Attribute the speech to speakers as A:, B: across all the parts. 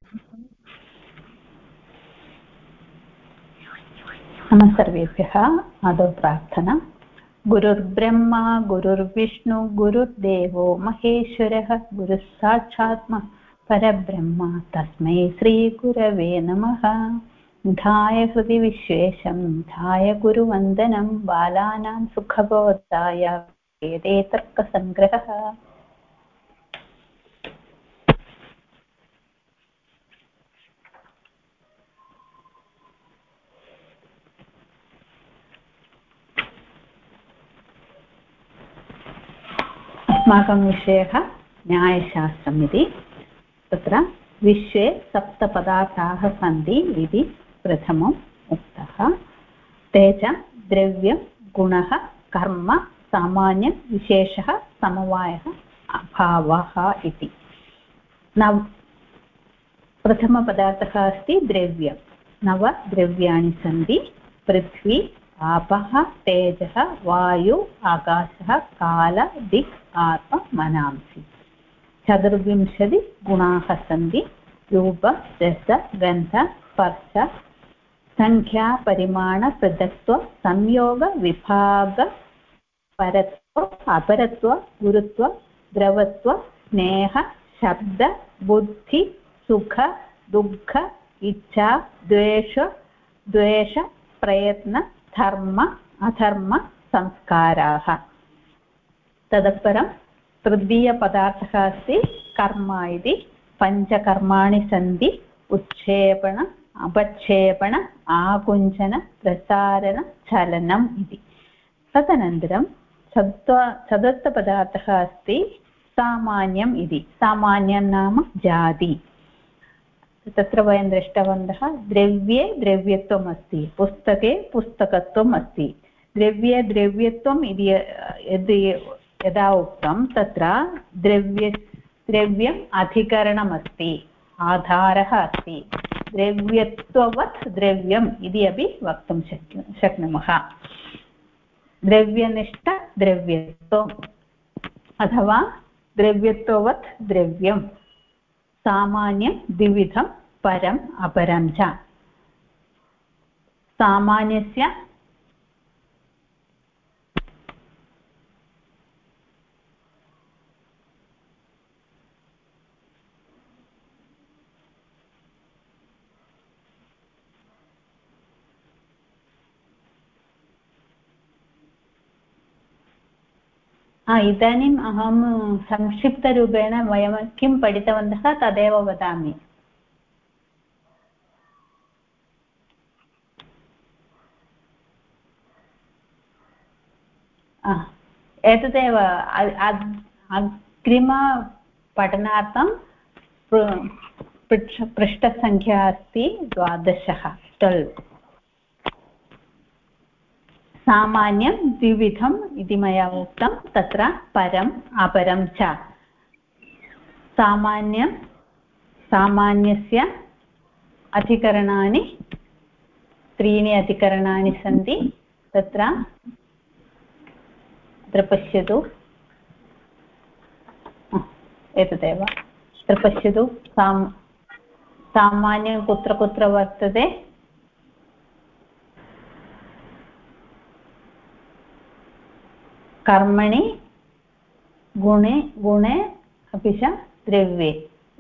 A: नमः सर्वेभ्यः। आदौ प्रार्थना। गुरुर्ब्रह्मा गुरुर्विष्णु गुरुर्देवो महेश्वरः गुरुः साक्षात् परब्रह्म तस्मै श्रीगुरवे नमः। ध्याय हृदि विश्वेशं ध्याय गुरुवन्दनं बालानां सुखबोधाय वेदे तर्कसङ्ग्रहः। अस्माकं विषयः न्यायशास्त्रम् इति। तत्र विश्वे सप्तपदार्थाः सन्ति इति प्रथमम् उक्तः। ते च द्रव्यं गुणः कर्म सामान्यं विशेषः समवायः अभावः इति। प्रथमपदार्थः अस्ति द्रव्यं। 9 द्रव्याणि सन्ति। पृथ्वी आपः तेजः वायु आकाशः काल दिक् आत्मा मनांसि। 24 गुणाः सन्ति। रूप रस गन्ध स्पर्श संख्या परिमाण पृथक्त्व संयोग विभाग परत्व अपरत्व गुरुत्व द्रवत्व स्नेह शब्द बुद्धि सुख दुःख इच्छा द्वेष प्रयत्न धर्म अधर्म संस्काराः। तदुत्तरं तृतीयपदार्थः अस्ति कर्म इति। 5 कर्माणि सन्ति। उत्क्षेपण अपक्षेपण आकुञ्चन प्रसारण चलनम् इति। तदनन्तरं चतुर्थपदार्थः अस्ति सामान्यम् इति। सामान्यं नाम जाति। तत्र वयं दृष्टवन्तः द्रव्ये द्रव्यत्वम् अस्ति, पुस्तके पुस्तकत्वम् अस्ति। द्रव्ये द्रव्यत्वम् इति यदा उक्तं तत्र द्रव्यम् अधिकरणमस्ति, आधारः अस्ति। द्रव्यत्ववत् द्रव्यम् इति अपि वक्तुं शक्नुमः। द्रव्यनिष्ठ द्रव्यत्वम् अथवा द्रव्यत्ववत् द्रव्यं। सामान्यं द्विविधं परम् अपरं च। सामान्यस्य इदानीम् अहं संक्षिप्तरूपेण वयं किं पठितवन्तः तदेव वदामि। एतदेव अग्रिमपठनार्थं पृष्ठसङ्ख्या अस्ति 12। सामान्यं द्विविधम् इति मया उक्तं। तत्र परम् अपरं च। सामान्यस्य अधिकरणानि 3 अधिकरणानि सन्ति। तत्र पश्यतु, एतदेव अत्र पश्यतु। सामान्यं कुत्र कुत्र वर्तते? कर्मणि गुणे अपि च द्रव्ये।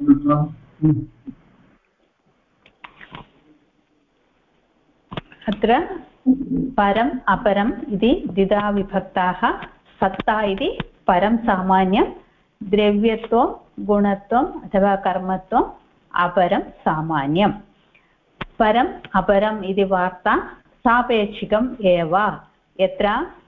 A: अत्र परम् अपरम् इति द्विधा विभक्ताः। सत्ता इति परं सामान्यं, द्रव्यत्वं गुणत्वम् अथवा कर्मत्वम् अपरं सामान्यं। परम् अपरम् इति वार्ता सापेक्षिकम् एव। यत्र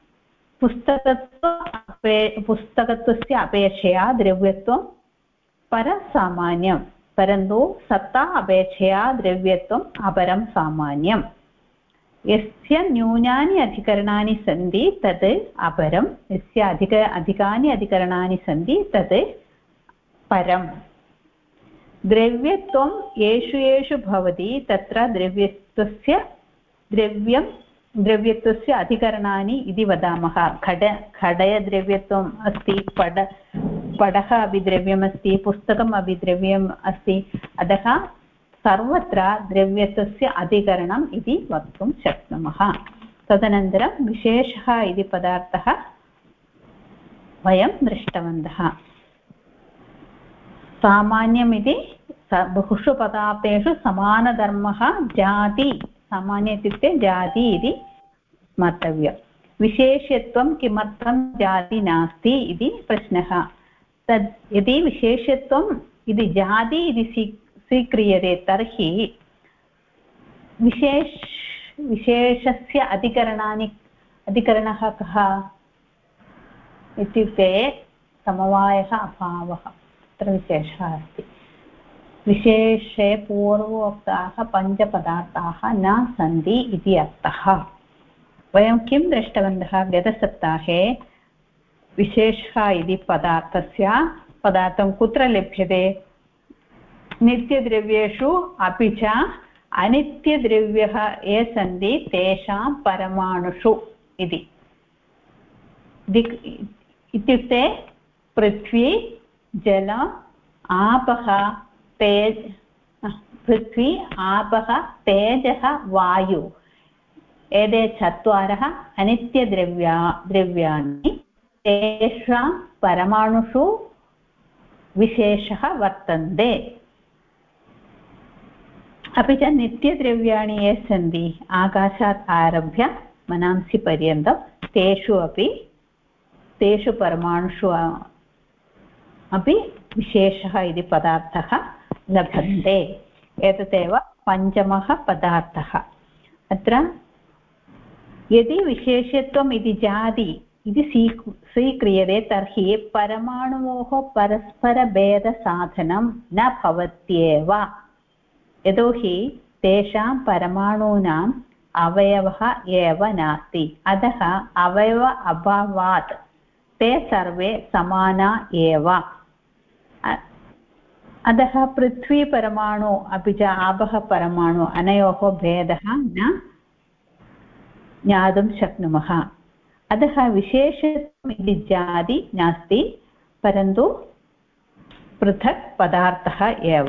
A: पुस्तकत्वस्य अपेक्षया द्रव्यत्वं परसामान्यं, परन्तु सत्ता अपेक्षया द्रव्यत्वम् अपरं सामान्यं। यस्य न्यूनानि अधिकरणानि सन्ति तत् अपरं, यस्य अधिकानि अधिकरणानि सन्ति तत् परम्। द्रव्यत्वं येषु भवति तत्र द्रव्यत्वस्य अधिकरणानि इति वदामः। खडयद्रव्यत्वम् अस्ति, पडः अपि द्रव्यमस्ति, पुस्तकम् अपि द्रव्यम् अस्ति। अतः सर्वत्र द्रव्यत्वस्य अधिकरणम् इति वक्तुं शक्नुमः। तदनन्तरं विशेषः इति पदार्थः वयं दृष्टवन्तः। सामान्यमिति बहुषु पदार्थेषु समानधर्मः जाति, सामान्य इत्युक्ते जाति इति स्मर्तव्यं। विशेष्यत्वं किमर्थं जाति नास्ति इति प्रश्नः। तद् यदि विशेष्यत्वम् इति जाति इति स्वीक्रियते तर्हि विशेषस्य अधिकरणः कः इत्युक्ते समवायः अभावः, अत्र विशेषः अस्ति। विशेषे पूर्वोक्ताः पञ्चपदार्थाः न सन्ति इति अर्थः। वयं किं दृष्टवन्तः गतसप्ताहे? विशेषः इति पदार्थं कुत्र लभ्यते? नित्यद्रव्येषु अपि च अनित्यद्रव्यः ये सन्ति तेषां परमाणुषु इति। इत्युक्ते पृथ्वी, जल, आपः, पृथ्वी, आपः, तेजः, वायु, एते चत्वारः अनित्यद्रव्याणि, तेषां परमाणुषु विशेषः वर्तन्ते। अपि च नित्यद्रव्याणि ये सन्ति आकाशात् आरभ्य मनांसि पर्यन्तं तेषु परमाणुषु अपि विशेषः इति पदार्थः लभन्ते। एतदेव पञ्चमः पदार्थः। अत्र यदि विशेषत्वम् इति जाति इति स्वीक्रियते तर्हि परमाणुयोः परस्परभेदसाधनं न भवत्येव, यतोहि तेषां परमाणूनाम् अवयवः एव नास्ति। अतः अवयव अभावात् ते सर्वे समाना एव। अतः पृथ्वीपरमाणु अपि च आपः परमाणु अनयोः भेदः न ज्ञातुं शक्नुमः। अतः विशेषत्वम् इति जाति नास्ति, परन्तु पृथक् पदार्थः एव।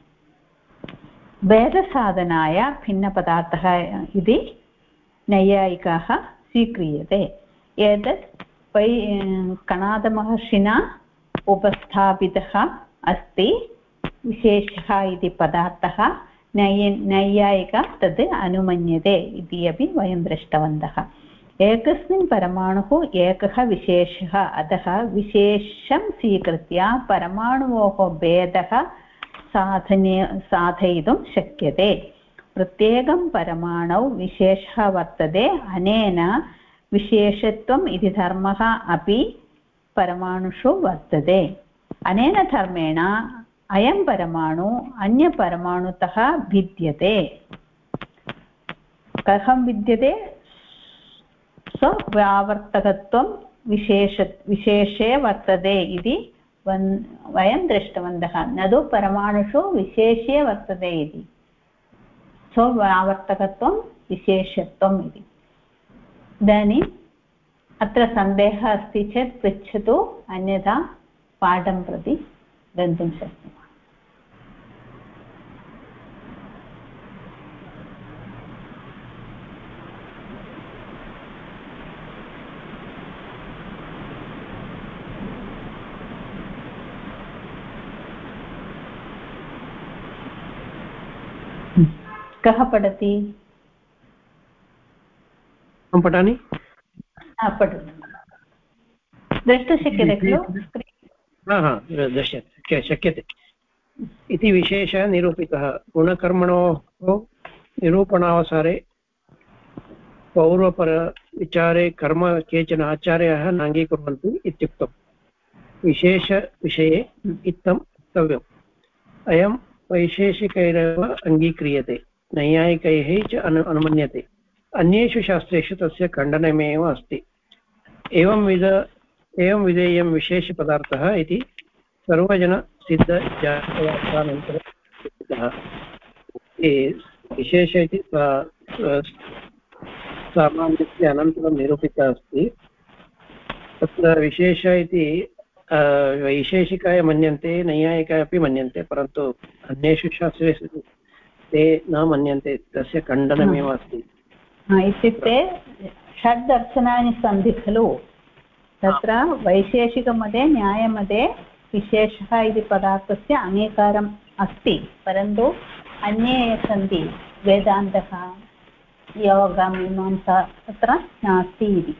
A: भेदसाधनाय भिन्नपदार्थः इति नैयायिकाः स्वीक्रियते। एतत् कणादमहर्षिणा उपस्थापितः अस्ति। विशेषः इति पदार्थः नैयायिका तद् अनुमन्यते इति अपि वयं दृष्टवन्तः। एकस्मिन् परमाणुः एकः विशेषः, अतः विशेषं स्वीकृत्य परमाणुयोः भेदः साधयितुं शक्यते। प्रत्येकं परमाणौ विशेषः वर्तते। अनेन विशेषत्वम् इति धर्मः अपि परमाणुषु वर्तते। अनेन धर्मेण अयं परमाणु अन्यपरमाणुतः भिद्यते। कथं भिद्यते? स्वव्यावर्तकत्वं विशेषे वर्तते इति वयं दृष्टवन्तः। न तु परमाणुषु विशेष्ये वर्तते इति। स्वव्यावर्तकत्वं विशेषत्वम् इति। इदानीम् अत्र सन्देहः अस्ति चेत् पृच्छतु, अन्यथा पाठं प्रति गन्तुं शक्नुमः। कः पठति?
B: अहं पठामि।
A: पठतु। द्रष्टुं शक्यते खलु?
B: द्रष्टुं शक्यते। इति विशेषः निरूपितः। गुणकर्मणोः निरूपणावसरे पौर्वपरविचारे कर्म केचन आचार्याः नाङ्गीकुर्वन्ति इत्युक्तम्। विशेषविषये इत्थं वक्तव्यम्। अयं वैशेषिकैरेव अङ्गीक्रियते, नैयायिकैः च अनुमन्यते। अन्येषु शास्त्रेषु तस्य खण्डनमेव अस्ति। एवं विधेयं विशेषपदार्थः इति सर्वजनसिद्धजातवार्थानन्तरः। विशेष इति सामान्यस्य अनन्तरं निरूपितः अस्ति। तत्र विशेष इति वैशेषिकाय मन्यन्ते, नैयायिकाय अपि मन्यन्ते, परन्तु अन्येषु शास्त्रेषु ते न मन्यन्ते तस्य खण्डनमेव अस्ति
A: इत्युक्ते षड्दर्शनानि सन्ति खलु तत्र वैशेषिकमते न्यायमते विशेषः इति पदार्थस्य अङ्गीकारम् अस्ति परन्तु अन्ये ये सन्ति वेदान्तः योगमीमांसा तत्र नास्ति इति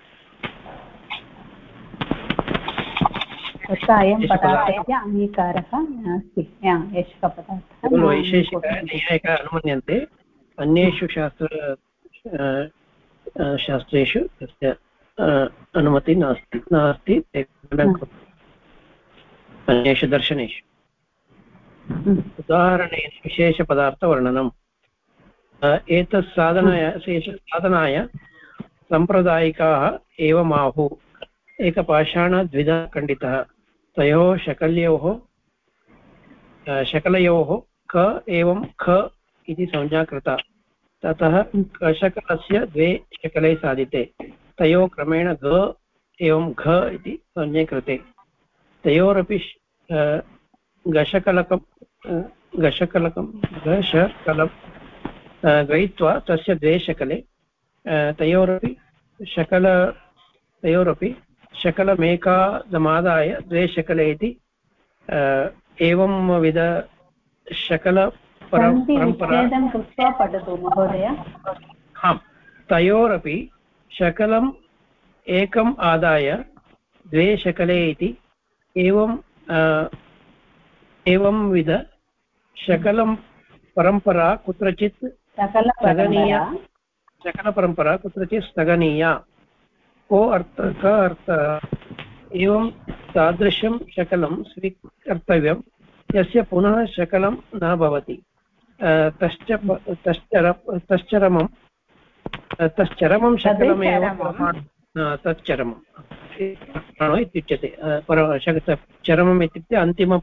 A: तत्र अयं पदार्थस्य अङ्गीकारः नास्ति एषः पदार्थः
B: वैशेषिकनैयायिकाः अनुमन्यन्ते अन्येषु शास्त्रेषु तस्य अनुमतिः नास्ति अन्येषु दर्शनेषु उदाहरणेन विशेषपदार्थवर्णनम् एतत् साधनाय साम्प्रदायिकाः एवमाहुः एकपाषाणः द्विधा खण्डितः तयोः शकलयोः क एवं ख इति संज्ञा कृता ततः शकलस्य द्वे शकले साधिते तयोः क्रमेण ग एवं घ इति संज्ञे कृते तयोरपि गशकलकं गृहीत्वा तस्य द्वे शकले तयोरपि शकलमेकादमादाय द्वे शकले इति एवं विध शकलपरम्परा
A: कृत्वा पठतु महोदय
B: तयोरपि शकलम् एकम् आदाय द्वे शकले इति एवं विध शकलं परम्परा कुत्रचित् शकलपरम्परा कुत्रचित् स्थगनीया क अर्थः एवं तादृशं शकलं स्वीकर्तव्यं यस्य पुनः शकलं न भवति तश्चरमं शकलमेव तच्चरमम् इत्युच्यते चरमम् इत्युक्ते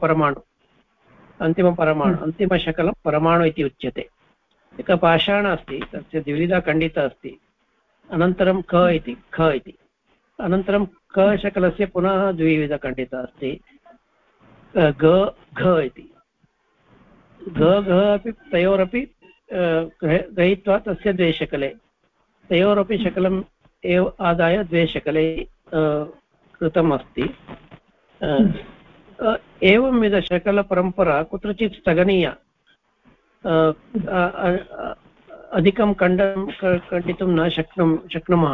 B: अन्तिमशकलं परमाणु इति उच्यते एकः पाषाणः अस्ति तस्य द्विविधा खण्डिता अस्ति अनन्तरं क इति ख इति अनन्तरं क शकलस्य पुनः द्विविधा खण्डिता अस्ति घ इति घ अपि तयोरपि गृहीत्वा तस्य द्वे शकले तयोरपि शकलम् एव आदाय द्वे शकले कृतम् अस्ति एवं विधशकलपरम्परा कुत्रचित् स्थगनीया अधिकं खण्डितुं न शक्नुमः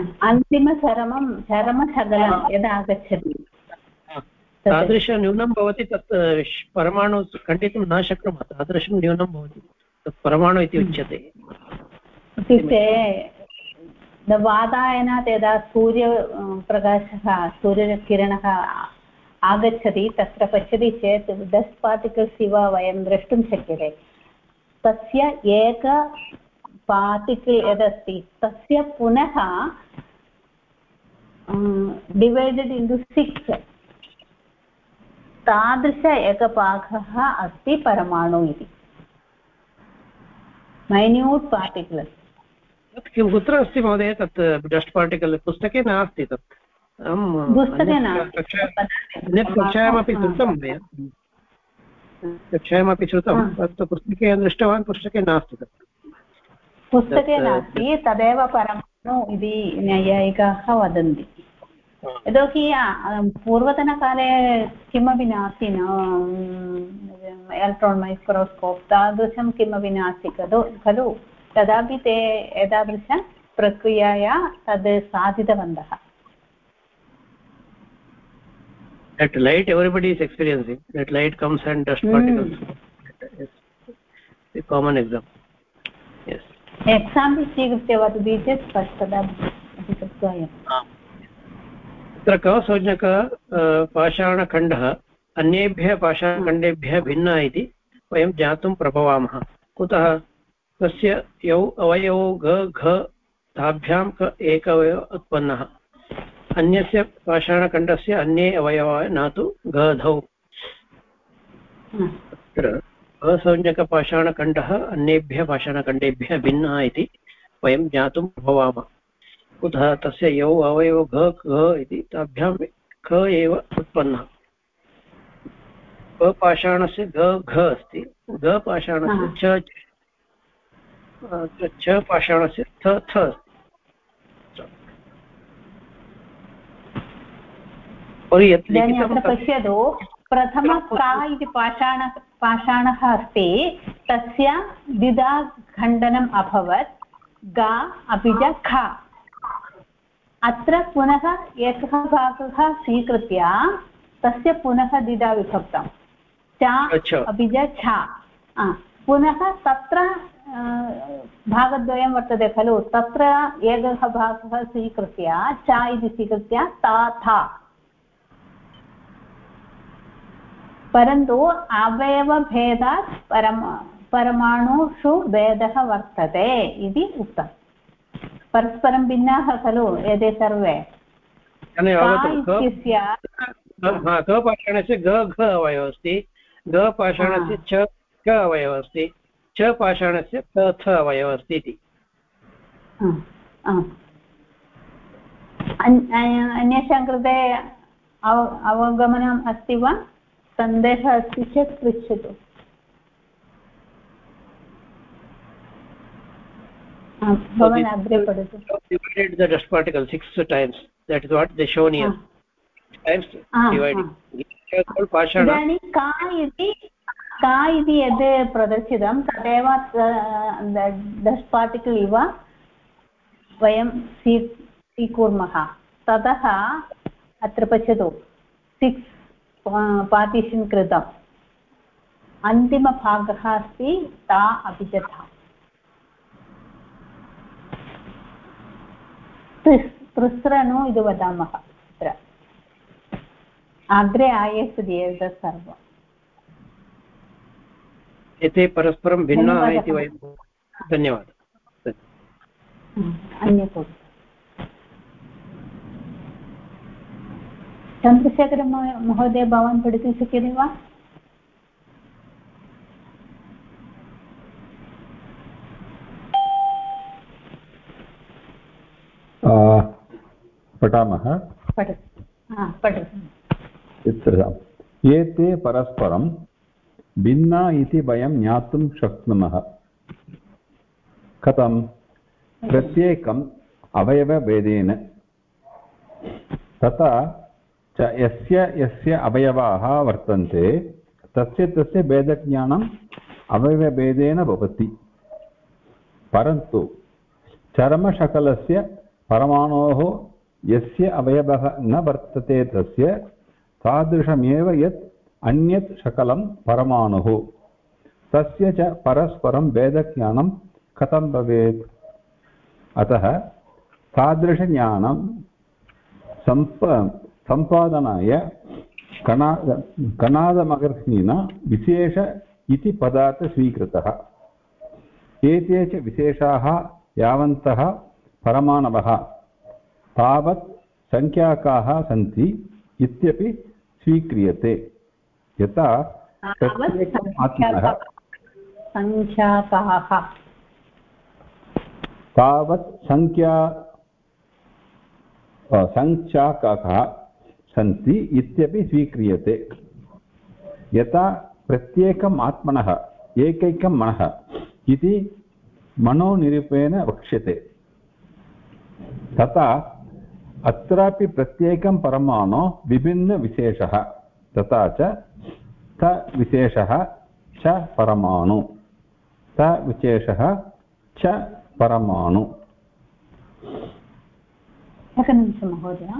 A: चरमशकलं यदा आगच्छति
B: तादृशं न्यूनं भवति तत् परमाणु खण्डितुं न शक्नुमः तादृशं न्यूनं भवति तत् परमाणु इति उच्यते
A: इत्युक्ते वातायनात् यदा सूर्यकिरणः आगच्छति तत्र पश्यति चेत् डस्ट् पार्टिकल्स् इव वयं द्रष्टुं शक्यते तस्य एक पार्टिकल् यदस्ति तस्य पुनः डिवैडेड् इण्टु 6 तादृश एकभागः अस्ति परमाणु इति मैन्यूट् पार्टिकल्स्
B: किं कुत्र अस्ति महोदय तत् डस्ट् पार्टिकल् पुस्तके नास्ति तत्
A: पुस्तके नास्ति
B: कक्षायामपि श्रुतं मया कक्षायामपि श्रुतं तत् पुस्तके दृष्टवान् पुस्तके नास्ति तत्
A: पुस्तके नास्ति तदेव परमाणु इति नैयायिकाः वदन्ति यतोहि पूर्वतनकाले किमपि नास्ति न एलेक्ट्रान् मैक्रोस्कोप् तादृशं किमपि नास्ति खलु तदापि ते एतादृशप्रक्रियया तद् साधितवन्तः
B: That light everybody is experiencing. That light comes and dust particles. Yes. The common example. Yes.
A: Example स्वीकृत्य वदति चेत् स्पष्टता अधिकत्वाय.
B: तत्र कसंज्ञक पाषाणखण्डः अन्येभ्यः पाषाणखण्डेभ्यः भिन्नः इति वयं ज्ञातुं प्रभवामः. कुतः? तस्य यौ अवयवौ घ ताभ्यां क एक अवयवः उत्पन्नः. अन्यस्य पाषाणखण्डस्य अन्ये अवयवाः न तु गधौ. तत्र असंज्ञकपाषाणखण्डः अन्येभ्यः पाषाणखण्डेभ्यः भिन्नः इति वयं ज्ञातुं भवामः. कुतः? तस्य यौ अवयवौ घ इति ताभ्यां ख एव उत्पन्नः. पाषाणस्य घ अस्ति, घ पाषाणस्य छ पाषाणस्य थ अस्ति।
A: इदानीम् अत्र पश्यतु, प्रथम का इति पाषाणः अस्ति, तस्य द्विधा खण्डनम् अभवत्, गा अपि च ख। अत्र पुनः एकः भागः स्वीकृत्य तस्य पुनः द्विधा विभक्तं, च अपि च छ। पुनः तत्र भागद्वयं वर्तते खलु, तत्र एकः भागः स्वीकृत्य च इति स्वीकृत्य ता, परन्तु अवयवभेदात् परमाणुषु भेदः वर्तते इति उक्तं। परस्परं भिन्नाः खलु एते सर्वे।
B: क पाषाणस्य घ अवयवः अस्ति, घ पाषाणस्य छ अवयवः अस्ति, छ पाषाणस्य थ अवयवः अस्ति इति।
A: अन्येषां कृते अवगमनम् अस्ति वा? सन्देहः अस्ति चेत् पृच्छतु। भवान् अग्रे पठतु।
B: Divided the dust particle 6 times. That is what they shown here. Times divided.
A: इदानीं का इति यद् प्रदर्शितं तदेव डस्ट् पार्टिकल् इव वयं स्वीकुर्मः। ततः अत्र पश्यतु, 6 पार्टिशन् कृतम्, अन्तिमभागः अस्ति ता अपि च था। तृस्रणु इति वदामः अत्र, अग्रे आगच्छति एतत् सर्वम्।
B: एते परस्परं भिन्नाः इति वयं। धन्यवादः।
A: अन्यत् चन्द्रशेखर महोदय, भवान् पठितुं शक्यते वा?
C: पठामः। एते परस्परं भिन्ना इति वयं ज्ञातुं शक्नुमः। कथं? प्रत्येकम् अवयवभेदेन। तथा च यस्य अवयवाः वर्तन्ते तस्य भेदज्ञानम् अवयवभेदेन भवति। परन्तु चर्मशकलस्य परमाणोः यस्य अवयवः न वर्तते तस्य तादृशमेव यत् अन्यत् शकलं परमाणुः, तस्य च परस्परं भेदज्ञानं कथं भवेत्? अतः तादृशज्ञानं सम्पादनाय कणादमहर्षिणा विशेष इति पदार्थः स्वीकृतः। एते च विशेषाः यावन्तः परमाणवः तावत् संख्याकाः सन्ति इत्यपि स्वीक्रियते। यथा प्रत्येकम् आत्मनः तावत् संख्याकाः सन्ति इत्यपि स्वीक्रियते। यथा प्रत्येकम् आत्मनः एकैकं मनः इति मनोनिरूपेण वक्ष्यते, तथा अत्रापि प्रत्येकं परमाणु विभिन्नविशेषः, तथा च तविशेषः च परमाणु, तविशेषः च परमाणु।
A: एकनिमिषं महोदय।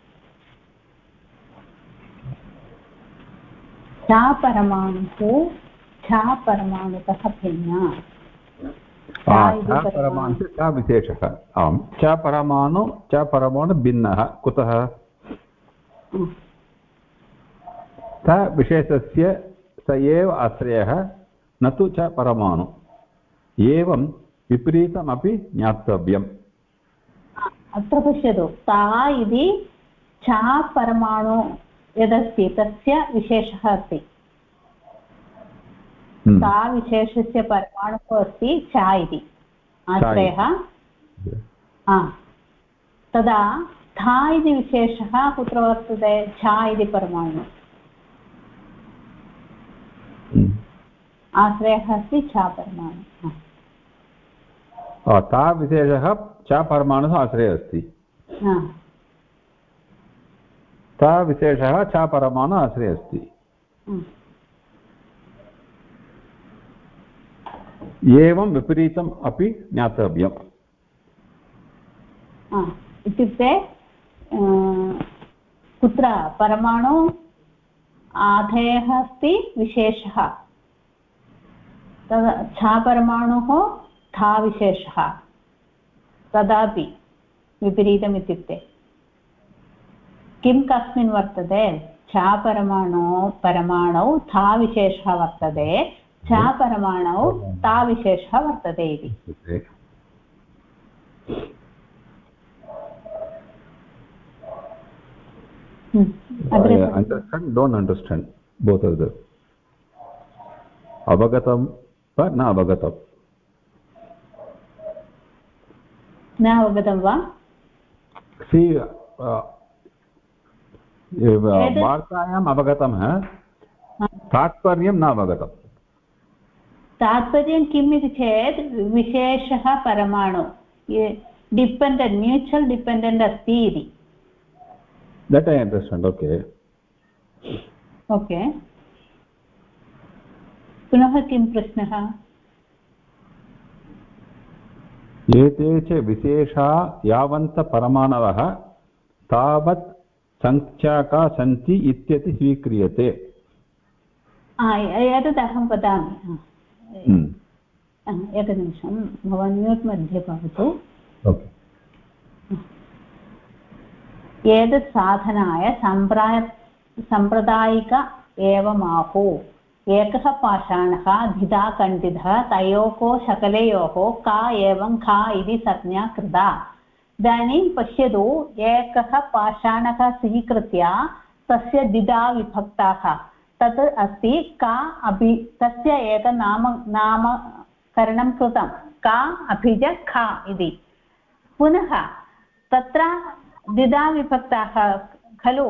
A: च परमाणुः च परमाणुतः भिन्ना।
C: परमाणु च विशेषः। आम्, च परमाणु भिन्नः। कुतः? स विशेषस्य स एव आश्रयः, न तु च परमाणु। एवं विपरीतमपि ज्ञातव्यम्।
A: अत्र पश्यतु, ता इति च परमाणु यदस्ति तस्य विशेषः अस्ति। सा विशेषस्य परमाणुः अस्ति च इति आश्रयः। तदा था इति विशेषः कुत्र वर्तते? च इति परमाणु। आश्रयः अस्ति च परमाणु
C: ता विशेषः च परमाणुः आश्रयः अस्ति ता विशेषः च परमाणु आश्रयः अस्ति एवं विपरीतम् अपि ज्ञातव्यम्
A: इत्युक्ते कुत्र परमाणु आधेयः अस्ति विशेषः तदा छ परमाणुः था विशेषः तदापि विपरीतम् इत्युक्ते किं कस्मिन् वर्तते छ परमाणौ था विशेषः वर्तते छ परमाणौ ता विशेषः वर्तते इति
C: understand don't understand both of them avagatam va na avagatam
A: va
C: see वार्तायाम् अवगतं तात्पर्यं न अवगतं
A: तात्पर्यं किम् इति चेत् विशेषः परमाणु डिपेण्डेण्ट् म्यूचुवल् डिपेण्डेण्ट् अस्ति इति
C: that I understand okay
A: पुनः किं प्रश्नः
C: एते च विशेषा यावन्तः परमाणवः तावत् संख्याका सन्ति इत्यति स्वीक्रियते
A: एतत् अहं वदामि एकनिमिषं भवान् म्यूट् मध्ये भवतु एतत् साधनाय साम्प्रदायिक एवमाहु एकः पाषाणः धिता खण्डितः तयोः शकलयोः का एवं खा इति संज्ञा कृता इदानीं पश्यतु एकः पाषाणः स्वीकृत्य तस्य द्विधा विभक्ताः तत् अस्ति का अपि तस्य नामकरणं कृतं का अपि च खा इति पुनः तत्र द्विधा विभक्ताः खलु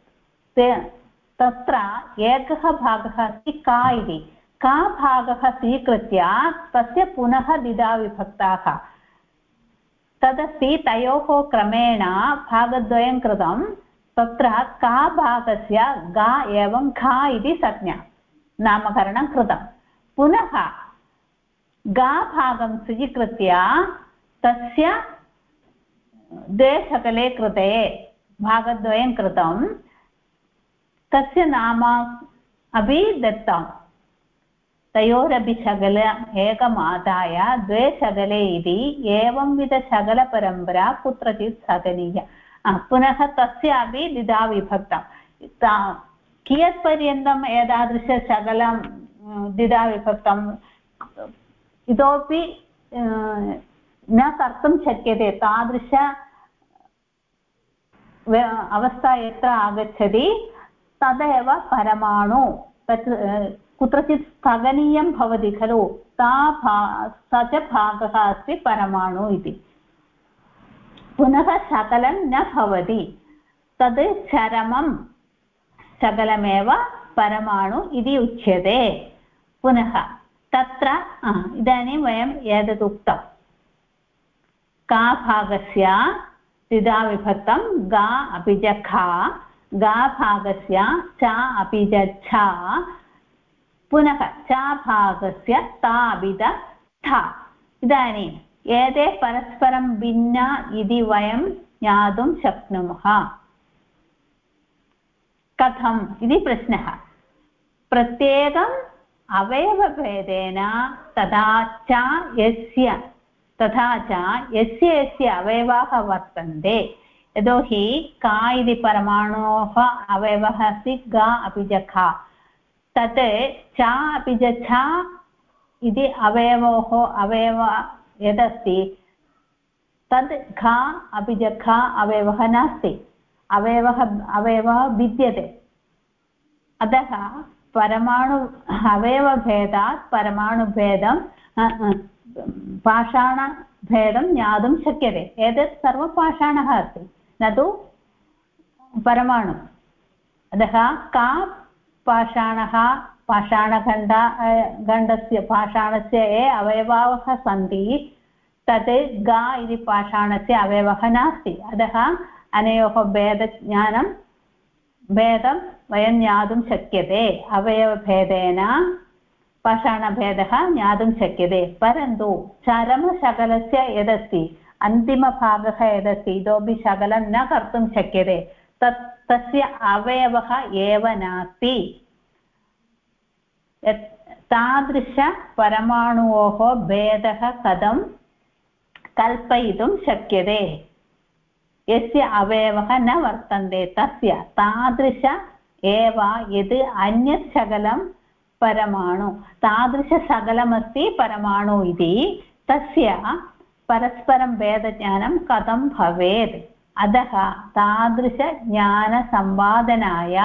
A: तत्र एकः भागः अस्ति का इति का भागः स्वीकृत्य तस्य पुनः द्विधा विभक्ताः तदस्ति तयोः क्रमेण भागद्वयं कृतं तत्र का भागस्य गा एवं खा इति संज्ञा नामकरणं कृतं पुनः गा भागं स्वीकृत्य तस्य द्वे शकले कृते भागद्वयं कृतं तस्य नाम अपि दत्तं तयोरपि शकल एकमादाय द्वे शकले इति एवंविधशकलपरम्परा कुत्रचित् स्थगनीया पुनः तस्य अपि द्विधा विभक्तं कियत्पर्यन्तम् एतादृशशकलं द्विधा विभक्तं इतोपि न कर्तुं शक्यते तादृश अवस्था यत्र आगच्छति तदेव परमाणु तत् कुत्रचित् स्थगनीयं भवति खलु स च भागः अस्ति परमाणु इति पुनः शकलं न भवति तद् चरमं शकलमेव परमाणु इति उच्यते पुनः तत्र इदानीं वयम् एतत् उक्तं का भागस्य द्विधा विभक्तं गा अपि च खा गा भागस्य च अपि च छ पुनः च भागस्य ता अपि च था इदानीम् एते परस्परं भिन्ना इति वयं ज्ञातुं शक्नुमः कथम् इति प्रश्नः प्रत्येकम् अवयवभेदेन तथा च यस्य अवयवाः वर्तन्ते यतोहि का इति परमाणोः अवयवः अस्ति गा अपि च खा तत् च अपि च छ इति अवयवोः अवयव यदस्ति तद् खा अपि च खा अवयवः नास्ति अवयवः विद्यते अतः परमाणु अवयवभेदात् परमाणुभेदं पाषाणभेदं ज्ञातुं शक्यते एतत् सर्वपाषाणः अस्ति न तु परमाणु अतः का पाषाणः खण्डस्य पाषाणस्य ये अवयवाः सन्ति तत् गा इति पाषाणस्य अवयवः नास्ति अतः अनयोः भेदं वयं ज्ञातुं शक्यते अवयवभेदेन पाषाणभेदः ज्ञातुं शक्यते परन्तु चरमशकलस्य यदस्ति अन्तिमभागः यदस्ति इतोपि शकलं न कर्तुं शक्यते तस्य अवयवः एव नास्ति तादृशपरमाणोः भेदः कथं कल्पयितुं शक्यते यस्य अवयवः न वर्तन्ते तस्य तादृश एव यद् अन्यत् शकलं परमाणु तादृशशकलमस्ति परमाणु इति तस्य परस्परं भेदज्ञानं कथं भवेत् अतः तादृशज्ञानसम्पादनाय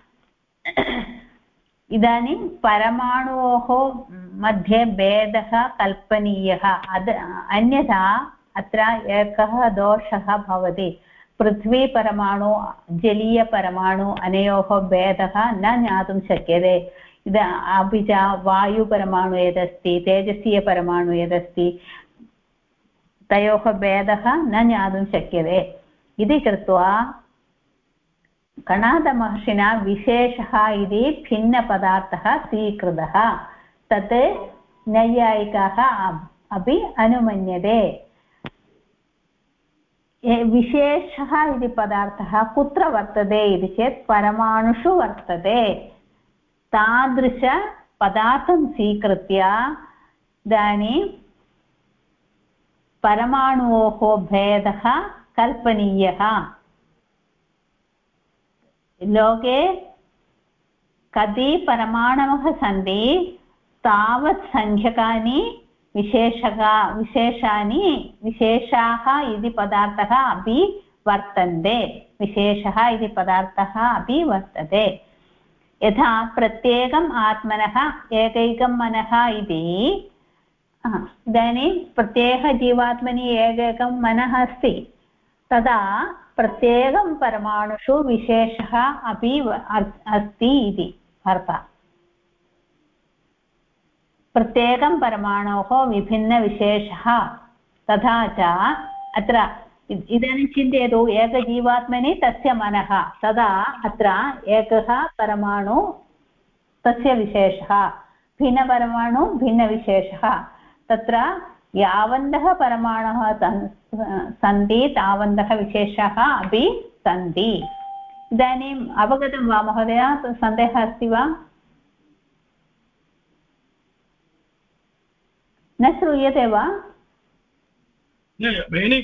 A: इदानीं परमाणोः मध्ये भेदः कल्पनीयः अन्यथा अत्र एकः दोषः भवति पृथ्वीपरमाणु जलीयपरमाणु अनयोः भेदः न ज्ञातुं शक्यते अपि च वायुपरमाणु यदस्ति तेजस्वीयपरमाणु यदस्ति तयोः भेदः न ज्ञातुं शक्यते इति कृत्वा कणादमहर्षिणा विशेषः इति भिन्नपदार्थः स्वीकृतः तत् नैयायिकाः अपि अनुमन्यते विशेषः इति पदार्थः कुत्र वर्तते इति चेत् परमाणुषु वर्तते तादृशपदार्थं स्वीकृत्य इदानीं परमाणोः भेदः कल्पनीयः लोके कति परमाणवः सन्ति तावत् संख्यकानि विशेषाः इति पदार्थः अपि वर्तन्ते विशेषः इति पदार्थः अपि वर्तते यथा प्रत्येकम् आत्मनः एकैकं मनः इति इदानीं प्रत्येकजीवात्मनि एकैकं मनः अस्ति तदा प्रत्येकं परमाणुषु विशेषः अपि अस्ति इति अर्थः प्रत्येकं परमाणोः विभिन्नविशेषः तथा च अत्र इदानीं चिन्तयतु एकजीवात्मनि तस्य मनः तदा अत्र एकः परमाणु तस्य विशेषः भिन्नपरमाणु भिन्नविशेषः तत्र यावन्तः परमाणुः सन्ति तावन्तः विशेषाः अपि सन्ति इदानीम् अवगतं वा महोदय सन्देहः अस्ति वा न श्रूयते वा
D: भगिनि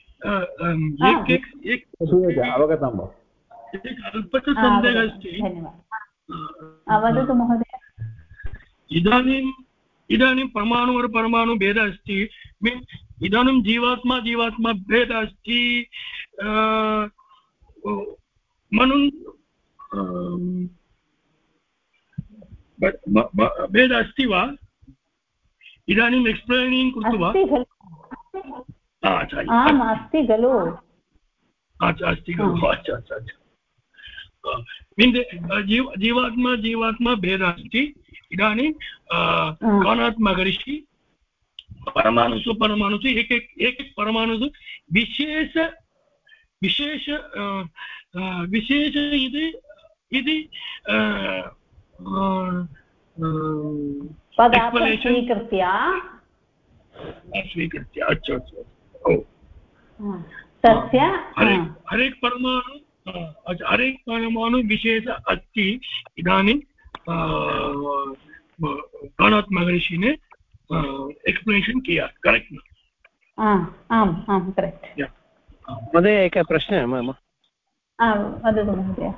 C: अवगतं वा
D: अल्पसन्देहः अस्ति
A: वदतु महोदय
D: इदानीं परमाणु भेदः अस्ति इदानीं जीवात्मा भेदः अस्ति भेदः अस्ति वा इदानीम् एक्स्प्लेनिङ्ग् कृत्वा
A: अस्ति खलु
D: अस्ति खलु जीवात्मा भेदः अस्ति इदानीं काणात्महर्षि परमाणुषु एक परमाणुषु विशेष इति स्वीकृत्य अच्छा
A: तस्य
D: हरेक परमाणु विशेष अस्ति इदानीं काणात्महर्षि ने एक्सप्लेनेशन् किया करेक्ट्
A: आम् करेक्ट्
B: महोदय एकः प्रश्नः मम
A: वदतु महोदय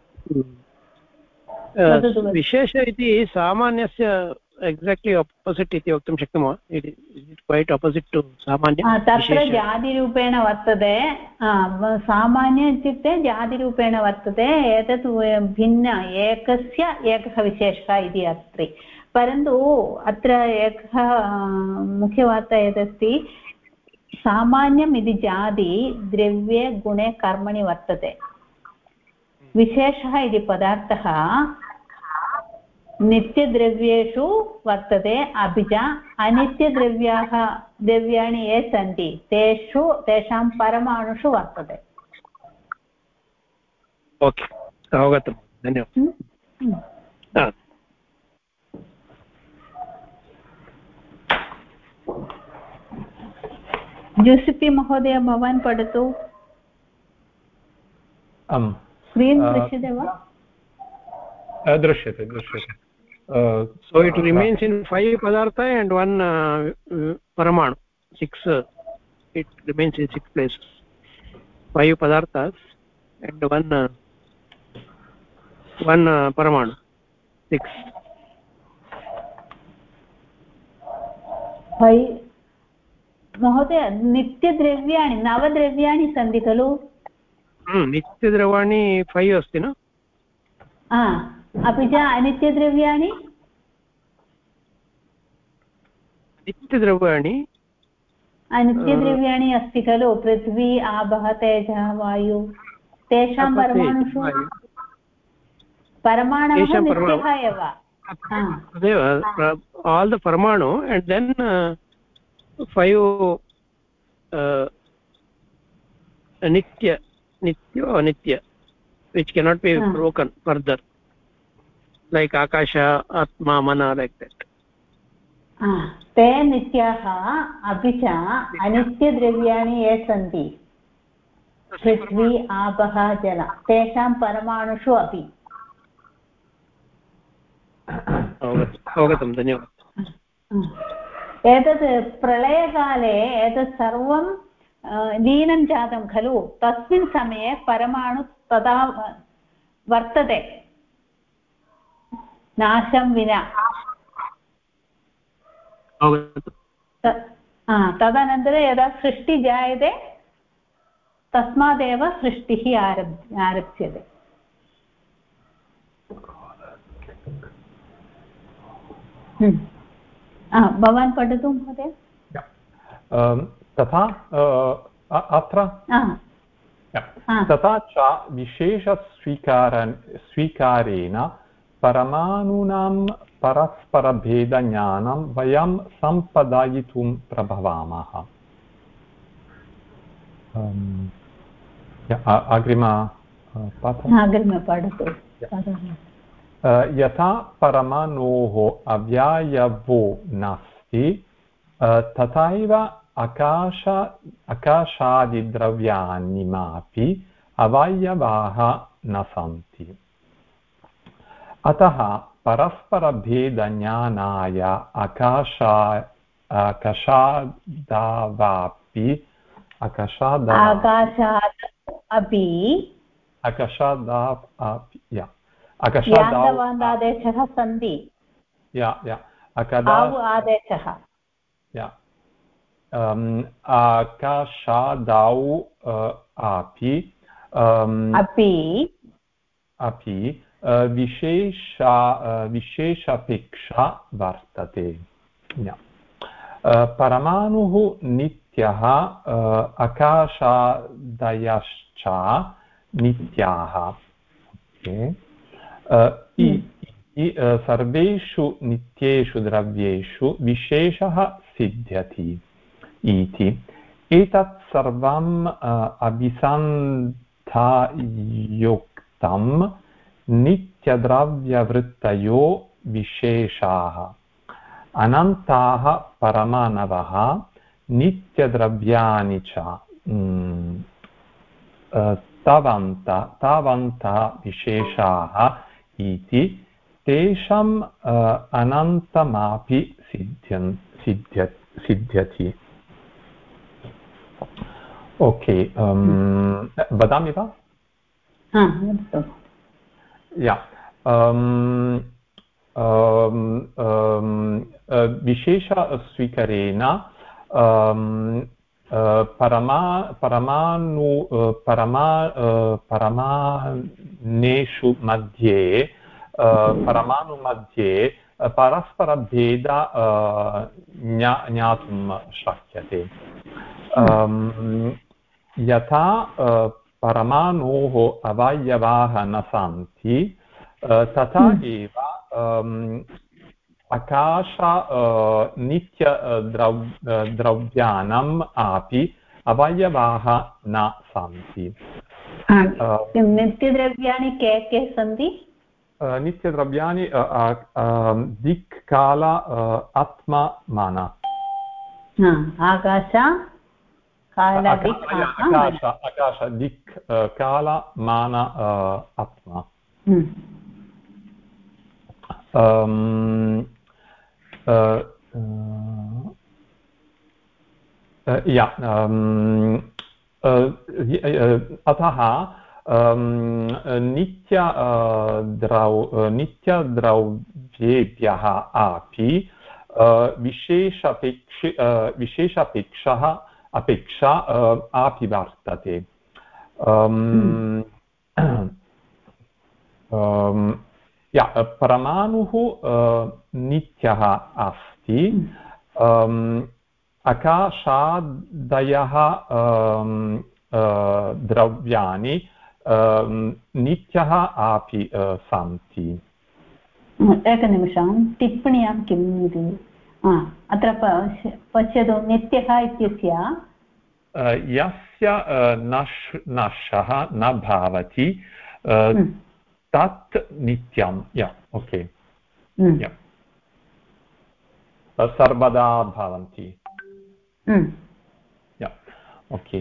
B: विशेष इति सामान्यस्य एक्साक्ट्लि आपोसिट् इति वक्तुं शक्नुमः क्वैट् आपोसिट् टु सामान्य
A: तत्र जातिरूपेण वर्तते सामान्य इत्युक्ते जातिरूपेण वर्तते एतत् भिन्न एकस्य एकः विशेषः इति अस्ति परन्तु अत्र एकः मुख्यवार्ता यदस्ति सामान्यम् इति जाति द्रव्ये गुणे कर्मणि वर्तते विशेषः इति पदार्थः नित्यद्रव्येषु वर्तते अपि च द्रव्याणि ये सन्ति तेषां परमाणुषु वर्तते.
B: ओके, अवगतं, धन्यवादः.
A: जोसिपि महोदय, भवान् पठतु. स्क्रीन् दृश्यते वा?
C: दृश्यते.
B: So it remains in 5 padartha and 1 paramanu. 6 it remains in 6 places. 5 padarthas and 1 paramanu. 6.
A: 5 महोदय, नित्यद्रव्याणि 9 द्रव्याणि सन्ति खलु?
B: नित्यद्रव्याणि 5 अस्ति न?
A: अपि च अनित्यद्रव्याणि? अनित्यद्रव्याणि अस्ति खलु, पृथ्वी, आपः, तेजः, वायु. तेषां परमाणुषु परमाणवः नित्यः एव.
B: तदेव, all the paramanu and then 5 nitya anitya, which cannot be broken further, like akasha, atma, mana, like that.
A: ते नित्याः. अपि च अनित्यद्रव्याणि ये सन्ति, पृथ्वी, आपः, जल, तेषां परमाणुषु अपि.
B: अवगतं, धन्यवादः.
A: एतत् प्रलयकाले एतत् सर्वं लीनं जातं खलु, तस्मिन् समये परमाणु तदा वर्तते, नाशं विना. तदनन्तरं यदा सृष्टिः जायते तस्मादेव सृष्टिः आरभ्यते. भवान् पठतु महोदय.
C: तथा अत्र तथा च विशेषस्वीकारेण परमाणूनां परस्परभेदज्ञानं वयं सम्पादयितुं प्रभवामः.
A: पठतु.
C: यथा परमाणोः अव्ययवो नास्ति, तथैव आकाशादिद्रव्याणिमापि अवयवाः न सन्ति. अतः परस्परभेदज्ञानाय आकाशादपि
A: यादवान्तादेशः सन्ति. आदेशः
C: आकाशादौ अपि विशेषापेक्षा वर्तते. परमाणुः नित्यः, आकाशादयश्च नित्याः. सर्वेषु नित्येषु द्रव्येषु विशेषः सिद्ध्यति इति. एतत् सर्वम् अभिसन्धायुक्तं नित्यद्रव्यवृत्तयो विशेषाः. अनन्ताः परमाणवः नित्यद्रव्याणि च तावन्तः विशेषाः इति. तेषाम् अनन्तमापि सिद्ध्यति. ओके, वदामि वा? विशेषस्वीकरेण परमाणुषु मध्ये परस्परभेद ज्ञातुं शक्यते. यथा परमाणोः अवयवाः न सन्ति, तथा एव आकाश नित्य द्रव्याणाम् अपि अवयवाः न सन्ति
A: नित्यद्रव्याणि के के सन्ति
C: नित्यद्रव्याणि दिक् काल आत्मा मन
A: आकाश
C: आकाश दिक् काल मान आत्मा अतः नित्यद्रव्येभ्यः अपि अपेक्षा अपि वर्तते परमाणुः नित्यः अस्ति आकाशादयः द्रव्याणि नित्यः अपि सन्ति
A: एकनिमिषं टिप्पण्यां किम् इति अत्र पश्यतु नित्यः इत्यस्य
C: यस्य नाशः न भवति तत् नित्यं ओके सर्वदा भवन्ति ओके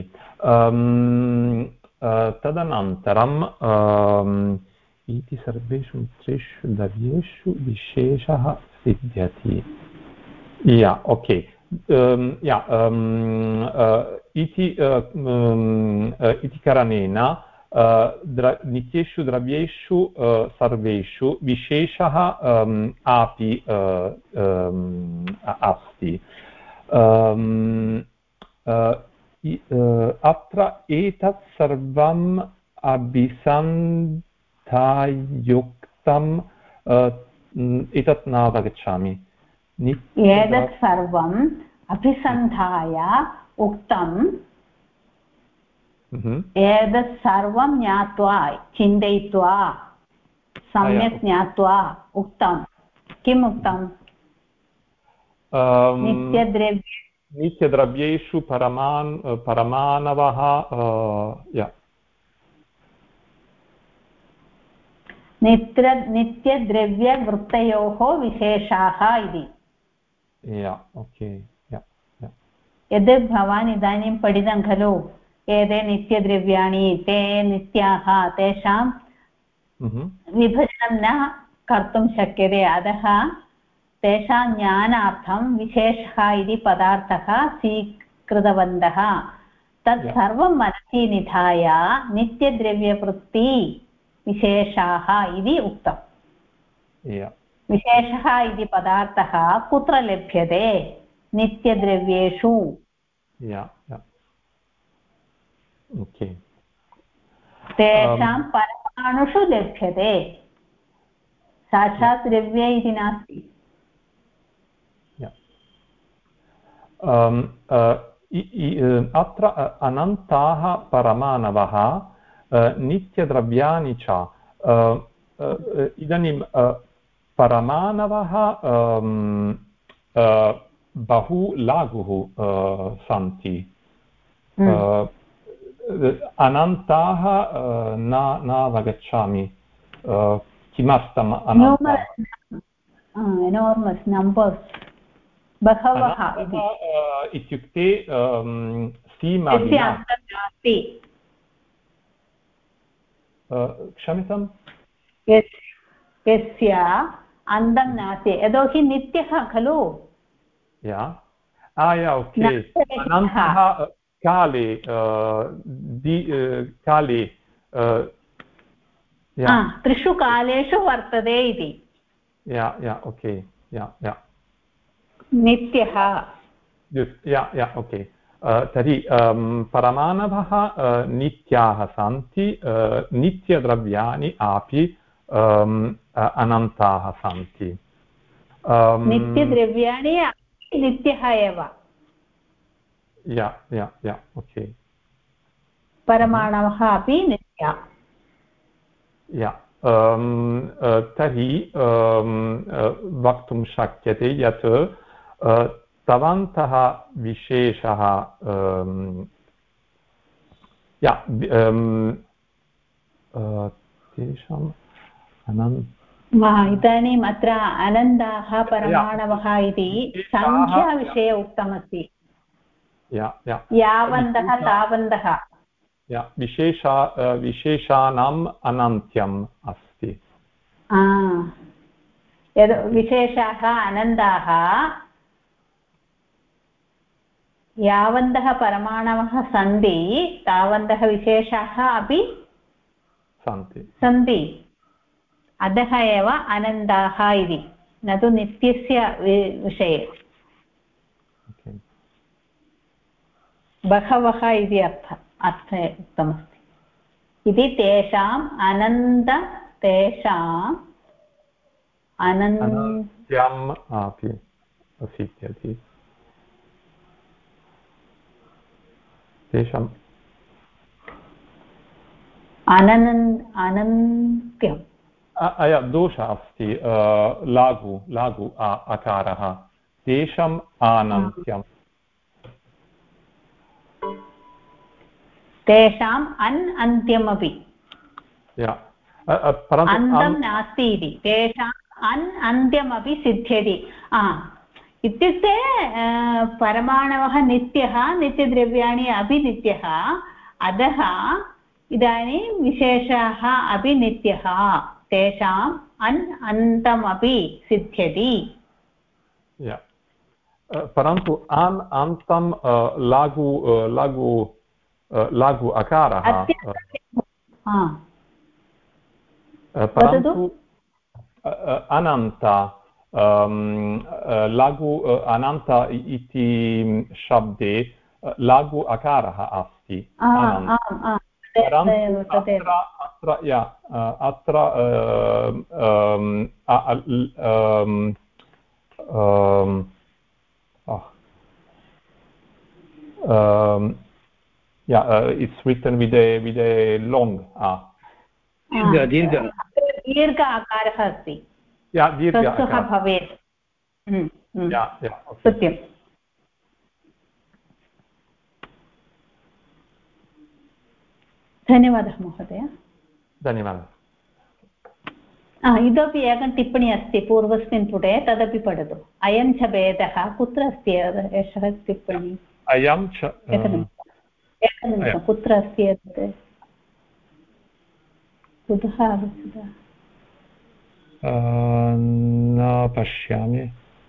C: तदनन्तरं इति सर्वेषु मित्रेषु द्रव्येषु विशेषः सिद्ध्यति ओके इति कारणेन नित्येषु द्रव्येषु सर्वेषु विशेषः अपि अस्ति अत्र एतत् सर्वम् अभिसन्धायुक्तम् एतत् न अवगच्छामि
A: एतत् सर्वम् अभिसन्धाय उक्तम् एतत् सर्वं ज्ञात्वा चिन्तयित्वा सम्यक् ज्ञात्वा उक्तं किम् उक्तम्
C: नित्यद्रव्येषु परमाणवः
A: नित्यद्रव्यवृत्तयोः विशेषाः इति यद् भवान् इदानीं पठितं खलु एते नित्यद्रव्याणि ते नित्याः तेषां विभजनं न कर्तुं शक्यते अतः तेषां ज्ञानार्थं विशेषः इति पदार्थः स्वीकृतवन्तः तत् सर्वं मनसि निधाय नित्यद्रव्यवृत्ति विशेषाः इति उक्तम् विशेषः इति पदार्थः कुत्र लभ्यते नित्यद्रव्येषु तेषां परमाणुषु लभ्यते साक्षात् द्रव्ये इति नास्ति
C: अत्र अनन्ताः परमाणवः नित्यद्रव्याणि च इदानीं परमाणवः बहु लघुः सन्ति अनन्ताः न अवगच्छामि किमर्थम्
A: enormous numbers बहवः
C: इत्युक्ते सीमा नास्ति क्षम्यतां
A: यस्य अन्तं नास्ति यतोहि नित्यः खलु
C: ओके अनन्तः काले काले
A: त्रिषु कालेषु वर्तते इति
C: ओके
A: नित्यः
C: ओके तर्हि परमाणवः नित्याः सन्ति नित्यद्रव्याणि अपि अनन्ताः सन्ति
A: नित्यद्रव्याणि नित्यः एव
C: ओके
A: परमाणवः अपि नित्या
C: तर्हि वक्तुं शक्यते यत् तवन्तः विशेषः तेषाम्
A: इदानीम् अत्र अनन्दाः परमाणवः इति संख्याविषये उक्तमस्ति यावन्तः तावन्तः
C: विशेषाणाम् अनन्त्यम् अस्ति
A: यद् विशेषाः अनन्ताः यावन्तः परमाणवः सन्ति तावन्तः विशेषाः अपि सन्ति अतः एव अनन्ताः इति न तु नित्यस्य विषये बहवः इति अर्थे उक्तमस्ति इति तेषाम् तेषाम्
C: अनन्त्यम् अपि अस्ति तेषाम्
A: अनन्त्यम्
C: दोषः अस्ति लागु अकारः तेषाम् अनन्त्यम्
A: तेषाम् अन्त्यमपि अन्तं नास्ति इति तेषाम् अन्त्यमपि सिद्ध्यति इत्युक्ते परमाणवः नित्यः नित्यद्रव्याणि अपि नित्यः अतः इदानीं विशेषाः अपि नित्यः तेषाम् अन्तमपि सिद्ध्यति
C: परन्तु अन्तं लागु अकारः परन्तु अनन्त लागु अनन्त इति शब्दे लागु अकारः अस्ति अत्र it's written with a long
A: दीर्घ आकारः अस्ति ह्रस्वः भवेत् सत्यं धन्यवादः महोदय
C: धन्यवादः
A: इतोपि एकं टिप्पणी अस्ति पूर्वस्मिन् पुटे तदपि पठतु अयं च भेदः कुत्र अस्ति एषः टिप्पणी
C: अयं च
A: एकनिमिषं कुत्र अस्ति एतत् कुतः आगच्छति
C: न पश्यामि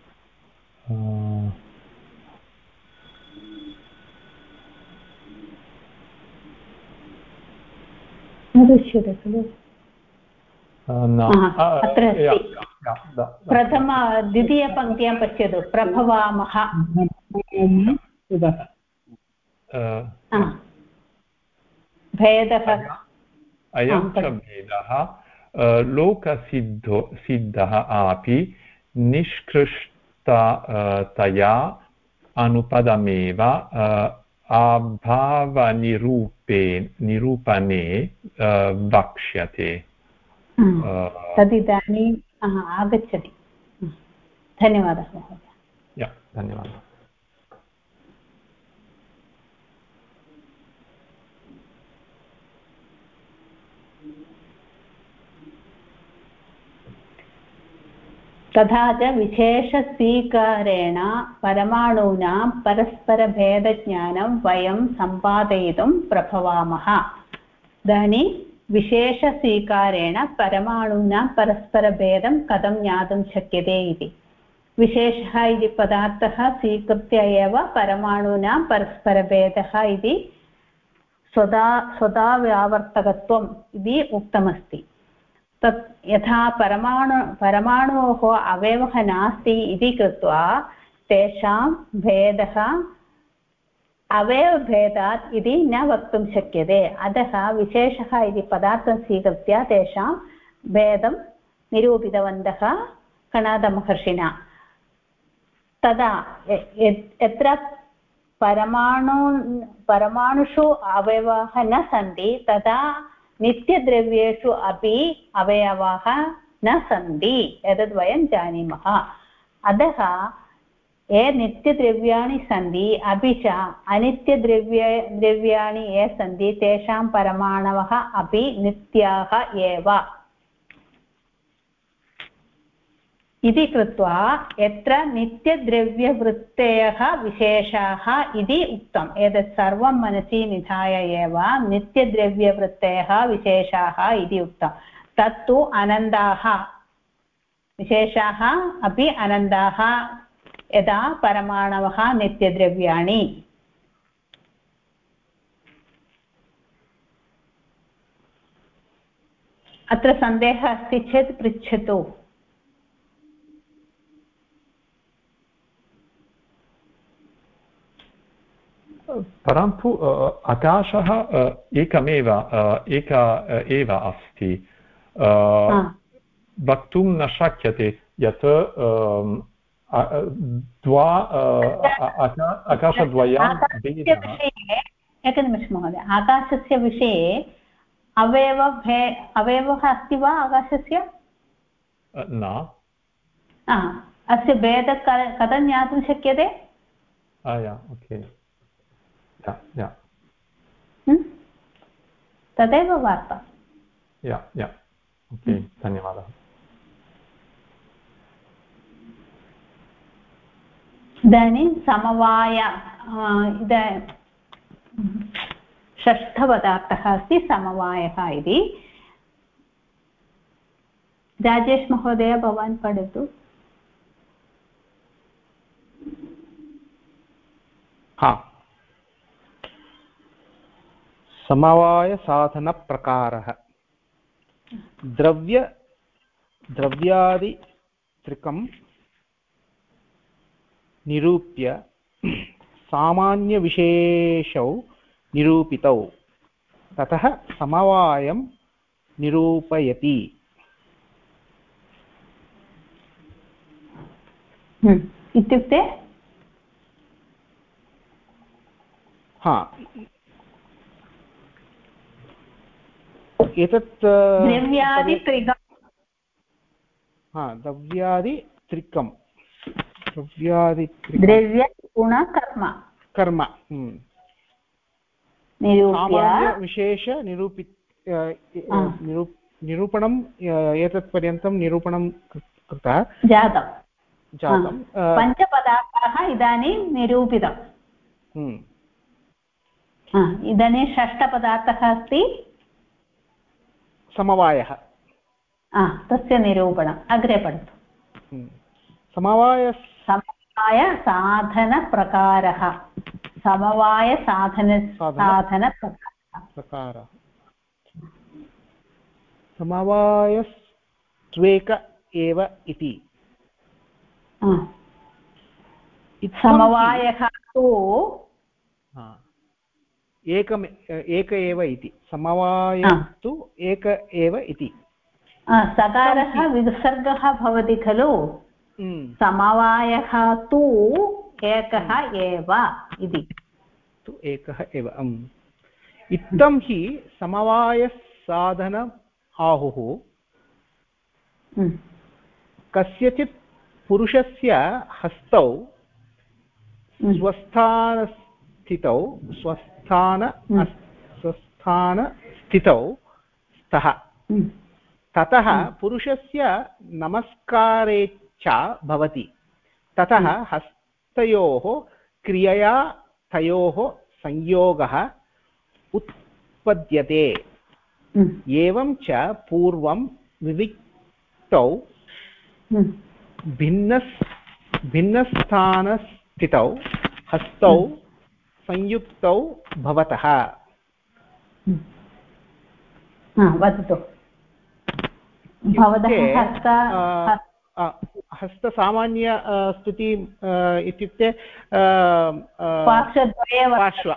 A: न दृश्यते खलु अत्र अस्ति प्रथम द्वितीयपङ्क्त्यां पश्यतु प्रभवामः भेदः
C: अयं च भेदः लोकसिद्धः अपि निष्कृष्टतया अनुपदमेव अभावनिरूपणे वक्ष्यते
A: तदिदानीम् आगच्छति धन्यवादः महोदय
C: धन्यवादः
A: तथा च विशेषस्वीकारेण परमाणूनां परस्परभेदज्ञानं वयं सम्पादयितुं प्रभवामः इदानीं विशेषस्वीकारेण परमाणूनां परस्परभेदं कथं ज्ञातुं शक्यते इति विशेषः इति पदार्थः स्वीकृत्य एव परमाणूनां परस्परभेदः इति स्वदाव्यावर्तकत्वम् इति उक्तमस्ति तत् यथा परमाणोः अवयवः नास्ति इति कृत्वा तेषां भेदः अवयवभेदात् इति न वक्तुं शक्यते अतः विशेषः इति पदार्थं स्वीकृत्य तेषां भेदं निरूपितवन्तः कणादमहर्षिणा तदा यत्र परमाणुषु अवयवाः न सन्ति तदा नित्यद्रव्येषु अपि अवयवाः न सन्ति एतद् वयं जानीमः अतः ये नित्यद्रव्याणि सन्ति अपि च द्रव्याणि ये सन्ति तेषां परमाणवः अपि नित्याः एव इति कृत्वा यत्र नित्यद्रव्यवृत्तयः विशेषाः इति उक्तम् एतत् सर्वं मनसि निधाय एव नित्यद्रव्यवृत्तयः विशेषाः इति उक्तं तत्तु अनन्ताः विशेषाः अपि अनन्ताः यदा परमाणवः नित्यद्रव्याणि अत्र सन्देहः अस्ति चेत् पृच्छतु
C: परन्तु आकाशः एकमेव एव अस्ति वक्तुं न शक्यते यत् आकाशद्वयम्
A: एकनिमिषं महोदय आकाशस्य विषये अवयवः अस्ति वा आकाशस्य
C: न
A: अस्य भेदः कथं ज्ञातुं शक्यते
C: ओके
A: तदेव वार्ता
C: ओके धन्यवादः
A: इदानीं समवाय षष्ठपदार्थः अस्ति समवायः इति राजेश महोदय भवान् पठतु
E: समवायसाधनप्रकारः द्रव्यादित्रिकं निरूप्य सामान्यविशेषौ निरूपितौ ततः समवायं निरूपयति
A: इत्युक्ते
E: एतत् द्रव्यादित्रिकं कर्म सामान्यविशेष निरूपणं एतत् पर्यन्तं निरूपणं कृतः जातं
A: पञ्चपदार्थाः इदानीं निरूपितम् इदानीं षष्ठपदार्थः अस्ति
E: समवायः
A: तस्य निरूपणम् अग्रे पठतु समवायसाधनप्रकारः
E: समवायसाधनप्रकारः समवायस्त्वेक एव इति
A: समवायः तु
E: एक एव इति समवायस्तु एक एव इति
A: सकारः विसर्गः भवति खलु समवायः तु एकः एव इति
E: तु एकः एव इत्थं हि समवायसाधनम् आहुः कस्यचित् पुरुषस्य हस्तौ स्वस्थानस्थितौ स्तः ततः पुरुषस्य नमस्कारेच्छा भवति ततः हस्तयोः क्रियया तयोः संयोगः उत्पद्यते एवं च पूर्वं विविक्तौ भिन्नस्थानस्थितौ हस्तौ संयुक्तौ भवतः
A: वदतु
E: हस्तसामान्य स्तुति इत्युक्ते पार्श्व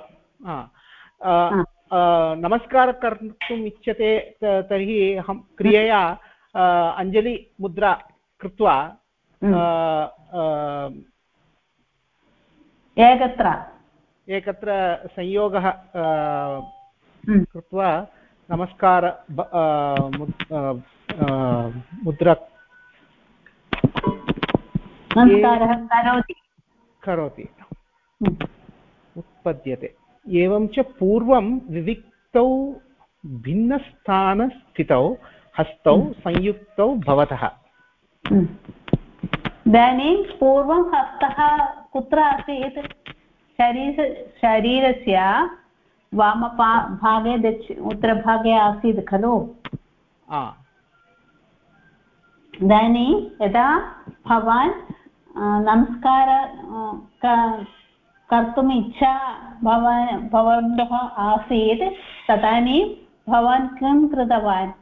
E: नमस्कारः कर्तुम् इच्छते तर्हि अहं क्रियया अञ्जलिमुद्रा कृत्वा एकत्र संयोगः कृत्वा नमस्कार मुद्रा
A: नमस्कारः करोति
E: उत्पद्यते एवं च पूर्वं विविक्तौ भिन्नस्थानस्थितौ हस्तौ संयुक्तौ भवतः।
A: इदानीं पूर्वं हस्तः कुत्र आसीत्? शरीरस्य वामभागे उत्तरभागे आसीत् खलु? इदानीं यदा भवान् नमस्कार कर्तुम् इच्छा भवन्तः आसीत् तदानीं भवान् किं कृतवान्?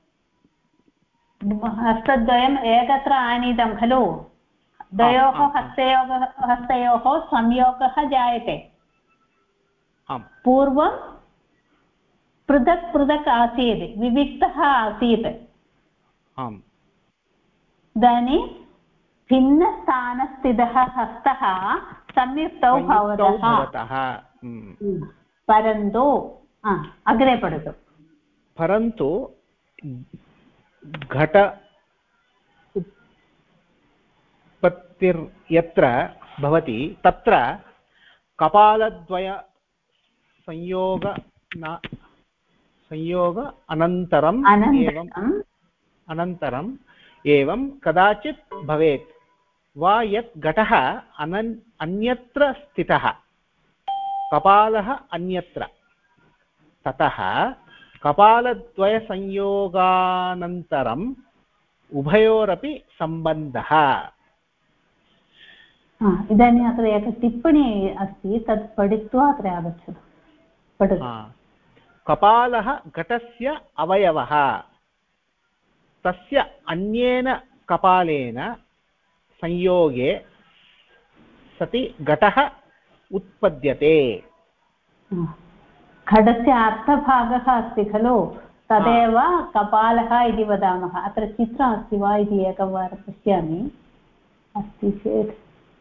A: हस्तद्वयम् एकत्र आनीतं खलु? द्वयोः हस्तयोः संयोगः जायते। पूर्वं पृथक् पृथक् आसीत्, विविक्तः आसीत्। इदानीं भिन्नस्थानस्थितः हस्तः संयुक्तौ भवतः। परन्तु अग्रे पठतु।
E: परन्तु घट उत्पत्तिर्यत्र भवति तत्र कपालद्वय संयोग अनन्तरम् एवं कदाचित् भवेत् वा यत् घटः अन्यत्र स्थितः कपालः अन्यत्र ततः कपालद्वयसंयोगानन्तरम् उभयोरपि सम्बन्धः।
A: इदानीम् अत्र एका टिप्पणी अस्ति, तत् पठित्वा अत्र आगच्छतु।
E: कपालः घटस्य अवयवः, तस्य अन्येन कपालेन संयोगे सति घटः उत्पद्यते। घटस्य
A: अर्थभागः अस्ति खलु, तदेव कपालः इति वदामः। अत्र चित्रम् अस्ति वा इति एकवारं पश्यामि, अस्ति चेत्।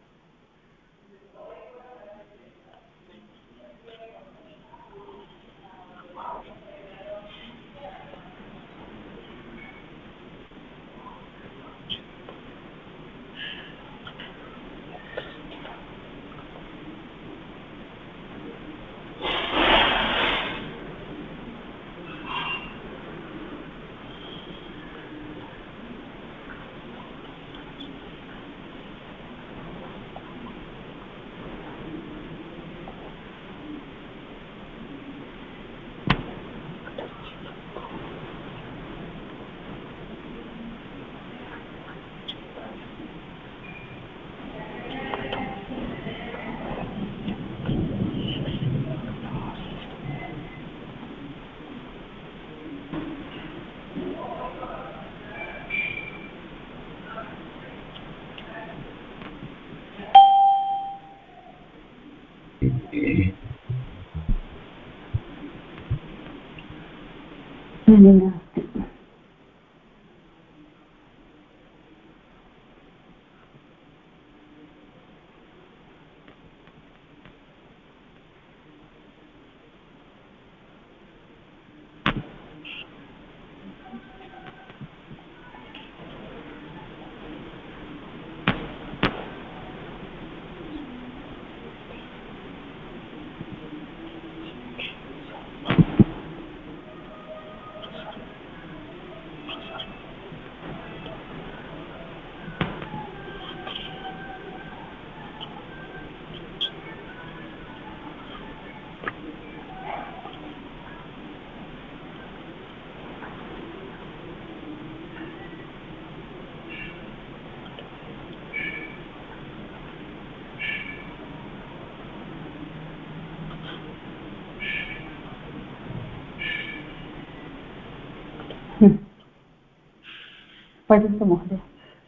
A: पठतु महोदय।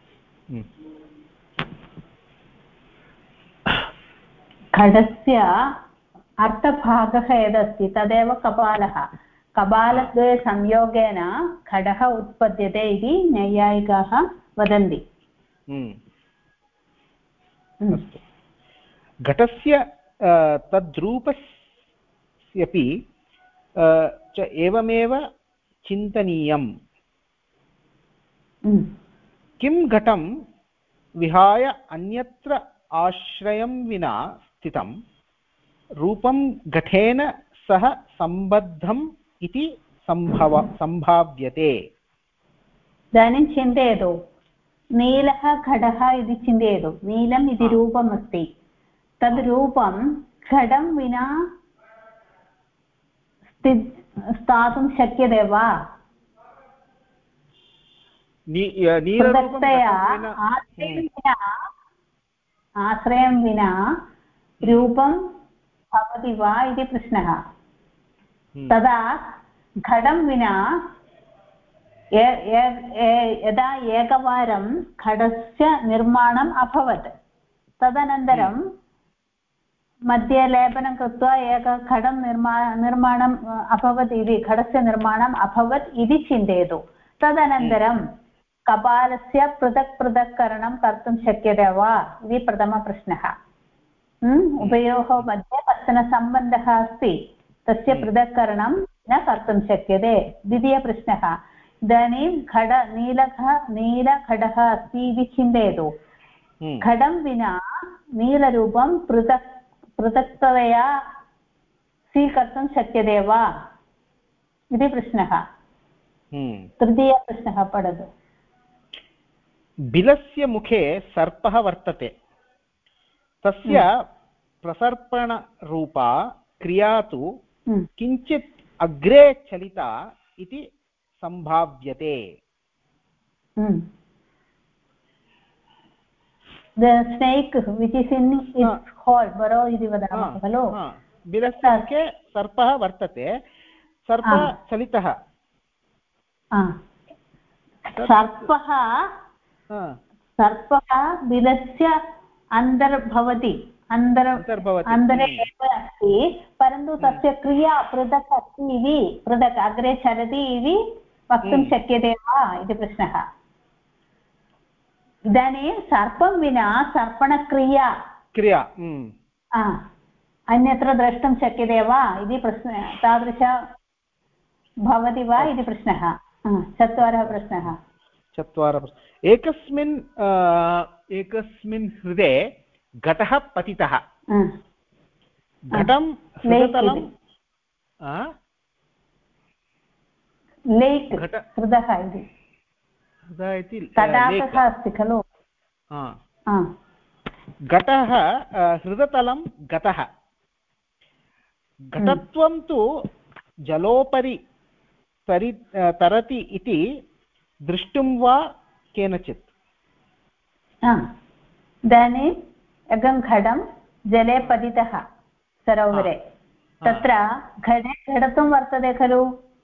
A: घटस्य अर्थभागः यदस्ति तदेव कपालः। कपालद्वयसंयोगेन घटः उत्पद्यते इति नैयायिकाः वदन्ति।
E: घटस्य तद्रूपस्यपि च एवमेव चिन्तनीयम्। किं घटं विहाय अन्यत्र आश्रयं विना स्थितं रूपं घटेन सह सम्बद्धम् इति सम्भाव्यते।
A: इदानीं चिन्तयतु, नीलः घटः इति चिन्तयतु। नीलम् इति रूपमस्ति, तद् रूपं घटं विना स्थातुं शक्यते वा? पृथक्तया आश्रयं विना रूपं भवति वा इति प्रश्नः। तदा घटं विना यदा एकवारं घटस्य निर्माणम् अभवत्, तदनन्तरं मध्ये लेपनं कृत्वा घटं निर्माणम् अभवत् इति, घटस्य निर्माणम् अभवत् इति चिन्तयतु। तदनन्तरं कपालस्य पृथक् पृथक्करणं कर्तुं शक्यते वा इति प्रथमप्रश्नः। उभयोः मध्ये कश्चन सम्बन्धः अस्ति, तस्य पृथक्करणं न कर्तुं शक्यते। द्वितीयप्रश्नः, इदानीं नीलघटः अस्ति इति चिन्तयतु। घटं विना नीलरूपं पृथक्तया स्वीकर्तुं शक्यते वा इति प्रश्नः। तृतीयप्रश्नः पठतु।
E: बिलस्य मुखे सर्पः वर्तते, तस्य प्रसर्पणरूपा क्रिया तु किञ्चित् अग्रे चलिता इति सम्भाव्यते।
A: The snake which is in its hole, burrow इति वदामः खलु।
E: बिलस्य मुखे सर्पः वर्तते, सर्पः चलितः।
A: सर्पः बिलस्य अन्तर्भवति, अन्तरे एव अस्ति, परन्तु तस्य क्रिया पृथक् अस्ति इति, पृथक् अग्रे चलति इति वक्तुं शक्यते वा इति प्रश्नः। इदानीं सर्पं विना सर्पणक्रिया अन्यत्र द्रष्टुं शक्यते वा इति प्रश्नः, तादृश भवति वा इति प्रश्नः। चत्वारः प्रश्नः।
E: एकस्मिन् हृदे घटः पतितः, घटं हृदतलं
A: लेक् हृदः इति तडागः अस्ति खलु।
E: घटः हृदतलं गतः, घटत्वं तु जलोपरि तरति इति दृष्टुं वा केनचित्।
A: इदानीम् एकं घटं जले पतितः सरोवरे, तत्र घटे घटत्वं वर्तते खलु।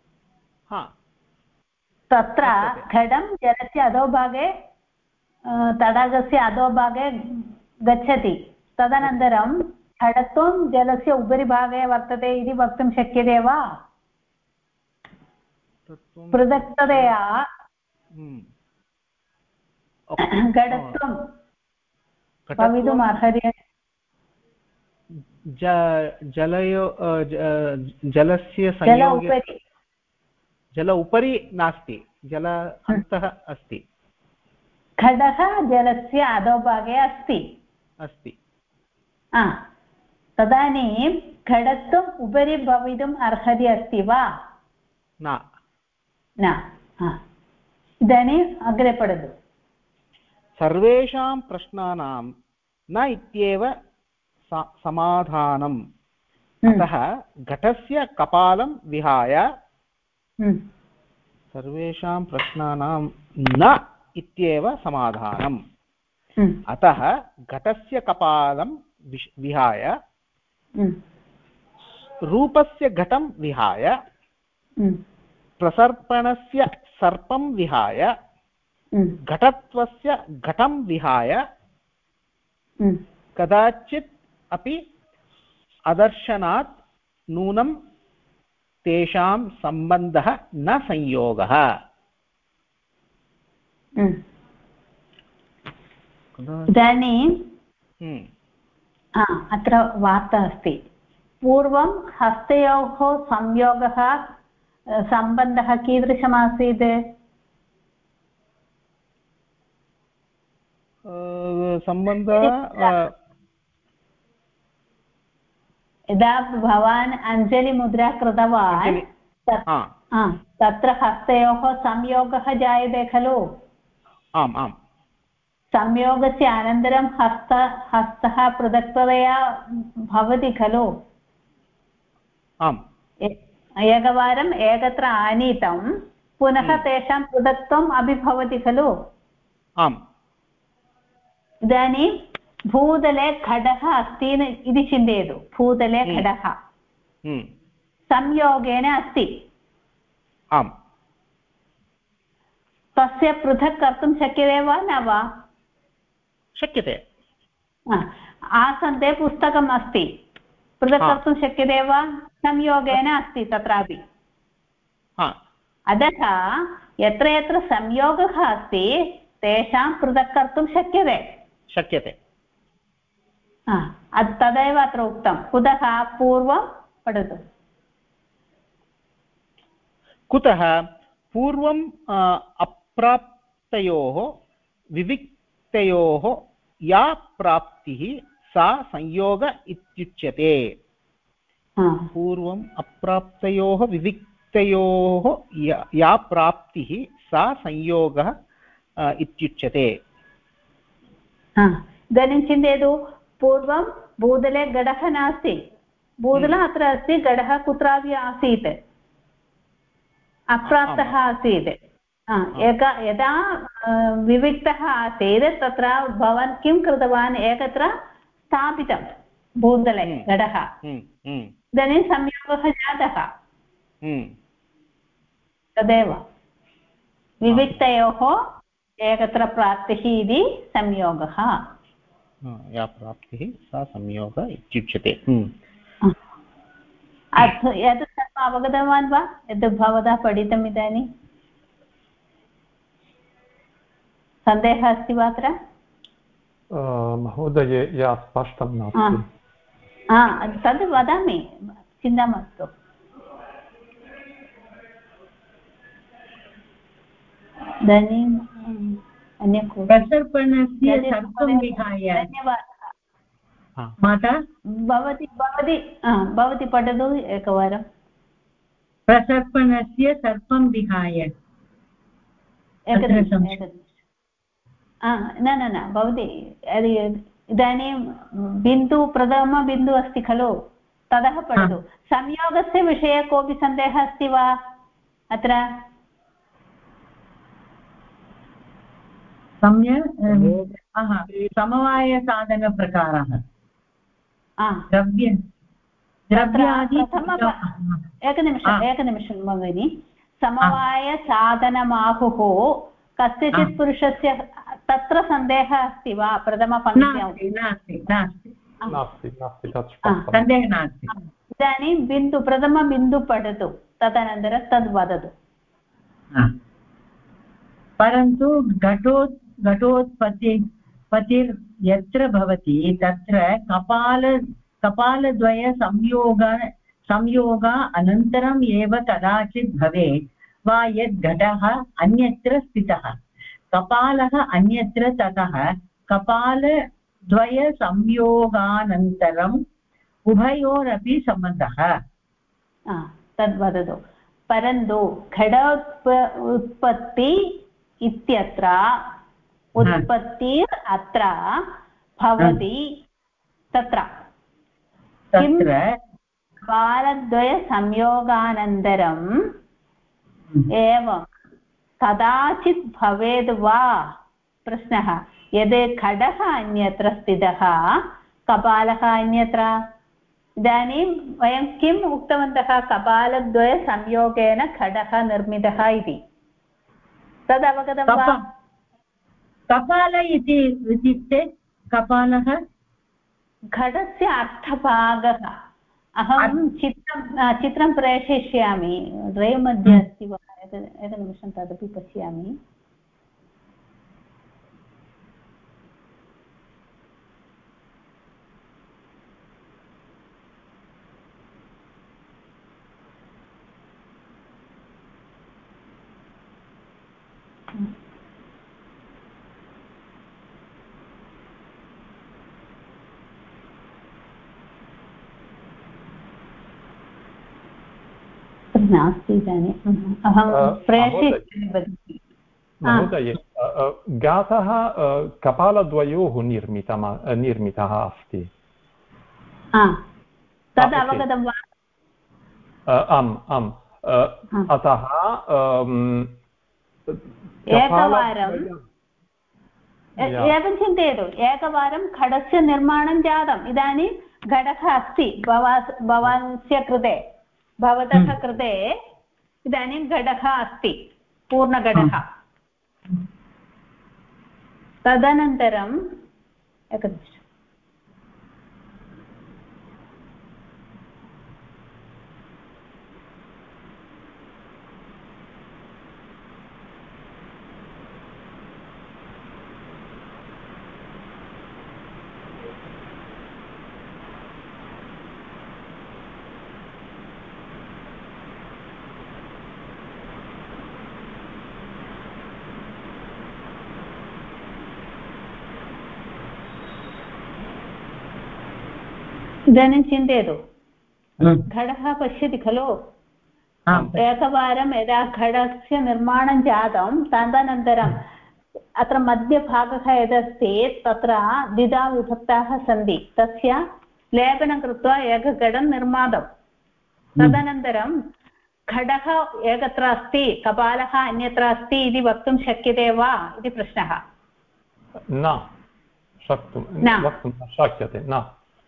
A: तत्र घटं जलस्य अधोभागे, तडागस्य अधोभागे गच्छति, तदनन्तरं घटत्वं जलस्य उपरि भागे वर्तते इति वक्तुं शक्यते वा? पृथक्तया घटत्वं भवितुम् अर्हति।
E: जलस्य संयोगे जल उपरि नास्ति, जल अन्तः अस्ति।
A: घटः जलस्य अधोभागे अस्ति। तदानीं घटत्वम् उपरि भवितुम् अर्हति अस्ति वा? न। इदानीम् अग्रे पठतु।
E: सर्वेषां प्रश्नानां न इत्येव समाधानम्। अतः घटस्य कपालं विहाय सर्वेषां प्रश्नानां न इत्येव समाधानम्। अतः घटस्य कपालं विहाय रूपस्य घटं विहाय प्रसर्पणस्य सर्पं विहाय घटत्वस्य घटं विहाय कदाचित् अपि अदर्शनात् नूनं तेषां सम्बन्धः न संयोगः।
A: इदानीं अत्र वार्ता अस्ति। पूर्वं हस्तयोः संयोगः सम्बन्धः कीदृशमासीत्?
E: सम्बन्धः
A: यदा भवान् अञ्जलिमुद्रा कृतवान् तत्र हस्तयोः संयोगः जायते खलु?
E: आम् आम्।
A: संयोगस्य अनन्तरं हस्तः पृथक्तया भवति खलु?
E: आम्।
A: एकवारम् एकत्र आनीतं पुनः तेषां पृथक्त्वम् अपि भवति खलु?
E: आम्।
A: इदानीं भूतले घटः अस्ति इति चिन्तयतु। भूतले घटः संयोगेन अस्ति।
E: आम्।
A: तस्य पृथक् कर्तुं शक्यते वा न वा?
E: शक्यते।
A: आसन्दे पुस्तकम् अस्ति, पृथक् कर्तुं शक्यते वा? संयोगेन अस्ति तत्रापि। अतः यत्र यत्र संयोगः अस्ति तेषां पृथक् कर्तुं शक्यते। तदेव अत्र उक्तं। कुतः? पूर्वं पठतु।
E: कुतः? पूर्वम् अप्राप्तयोः विविक्तयोः या प्राप्तिः सा संयोग इत्युच्यते। पूर्वम् अप्राप्तयोः विविक्तयोः या प्राप्तिः सा संयोगः इत्युच्यते।
A: इदानीं चिन्तयतु, पूर्वं भूतले घटः नास्ति, भूतलम् अत्र अस्ति, घटः कुत्रापि आसीत्, अप्राप्तः आसीत्। यदा विविक्तः आसीत् तत्र भवान् किं कृतवान्? एकत्र स्थापितं भूतले घटः, इदानीं संयोगः जातः। तदेव विविक्तयोः एकत्र प्राप्तिः इति संयोगः।
E: या प्राप्तिः सा संयोगः इत्युच्यते।
A: यत् सर्वम् अवगतवान् वा यद् भवता पठितम् इदानीं? सन्देहः अस्ति वा अत्र?
C: महोदये या स्पष्टं नास्ति।
A: तद् वदामि, चिन्ता मास्तु। इदानीम् अन्य
F: प्रसर्पणस्य सर्पं विहाय।
A: धन्यवादः माता। भवती पठतु एकवारं।
F: प्रसर्पणस्य सर्पं विहाय।
A: न भवती इदानीं बिन्दु प्रथमबिन्दुः अस्ति खलु, ततः पठतु। संयोगस्य विषये कोऽपि सन्देहः अस्ति वा अत्र?
F: समवायसाधनप्रकारः
A: एकनिमिषं भगिनि। समवायसाधनमाहुः कस्यचित् पुरुषस्य, तत्र सन्देहः अस्ति वा? प्रथमपङ्क्त्यां
F: सन्देहः नास्ति।
A: इदानीं प्रथमबिन्दु पठतु, तदनन्तरं तद् वदतु।
F: परन्तु घटोत्पत्तिर् यत्र भवति तत्र कपालद्वय संयोग अनन्तरम् एव कदाचित् भवेत् वा यद् घटः अन्यत्र स्थितः, कपालः अन्यत्र, ततः कपालद्वय संयोगानन्तरम् उभयोरपि सम्बन्धः।
A: तद् वदतु। परन्तु घट उत्पत्ति इत्यत्र उत्पत्तिर् अत्र भवति, तत्र कपालद्वयसंयोगानन्तरम् एवं कदाचित् भवेद् वा? प्रश्नः। यद् घटः अन्यत्र स्थितः, कपालः अन्यत्र, इदानीं वयं किम् उक्तवन्तः? कपालद्वयसंयोगेन घटः निर्मितः इति। तद् अवगतं वा?
F: कपाल इत्युक्ते कपालः
A: घटस्य अर्थभागः। अहं चित्रं प्रेषयिष्यामि, ड्रैव् मध्ये अस्ति वा? एकनिमिषं तदपि पश्यामि। नास्ति इदानीम् अहं प्रेषयिष्यामि
C: महोदय घातः कपालद्वयोः निर्मितः अस्ति
A: तद् अवगतं वा
C: आम् आम् अतः
A: एवं चिन्तयतु एकवारं घटस्य निर्माणं जातम् इदानीं घटः अस्ति भवतस्य कृते इदानीं घटः अस्ति पूर्णघटः तदनन्तरम् एकनिमिषम् इदानीं चिन्तयतु घटः पश्यति खलु एकवारं यदा घटस्य निर्माणं जातं तदनन्तरम् अत्र मध्यभागः यदस्ति तत्र द्विधा विभक्ताः सन्ति तस्य लेपनं कृत्वा एकघटं निर्मातं तदनन्तरं घटः एकत्र अस्ति कपालः अन्यत्र अस्ति इति वक्तुं शक्यते वा इति प्रश्नः
C: न वक्तुं शक्यते न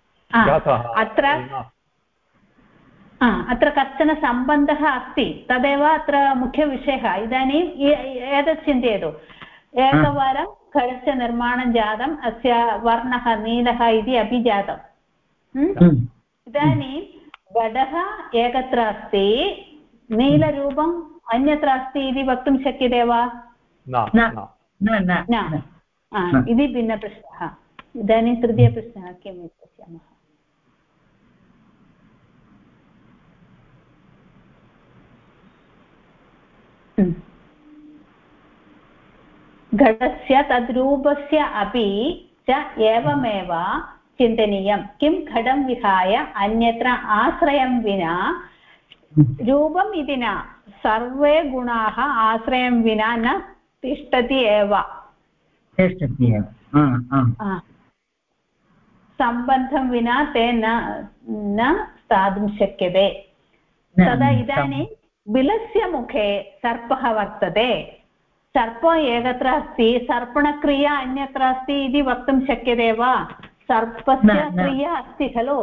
A: अत्र कश्चन सम्बन्धः अस्ति तदेव अत्र मुख्यविषयः इदानीम् एतत् चिन्तयतु एकवारं घटस्य निर्माणं जातम् अस्य वर्णः नीलः इति अपि जातम् इदानीं घटः एकत्र अस्ति नीलरूपम् अन्यत्र अस्ति इति वक्तुं शक्यते वा न इति भिन्नप्रश्नः इदानीं तृतीयप्रश्नः किम् इति पश्यामः घटस्य तद्रूपस्य अपि च एवमेव चिन्तनीयं किं घटं विहाय अन्यत्र आश्रयं विना रूपम् इति न सर्वे गुणाः आश्रयं विना न तिष्ठति एव सम्बन्धं विना ते न स्थातुं शक्यते तदा इदानीं बिलस्य मुखे सर्पः वर्तते सर्पः एकत्र अस्ति सर्पणक्रिया अन्यत्र अस्ति इति वक्तुं शक्यते वा सर्पस्य क्रिया अस्ति खलु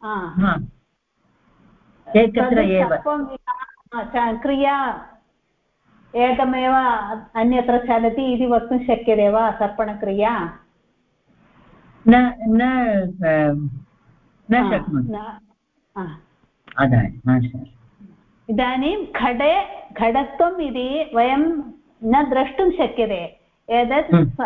A: क्रिया एकमेव अन्यत्र चलति इति वक्तुं शक्यते वा सर्पणक्रिया
F: न शक्नोति
A: इदानीं घटत्वम् इति वयं न द्रष्टुं शक्यते एतत्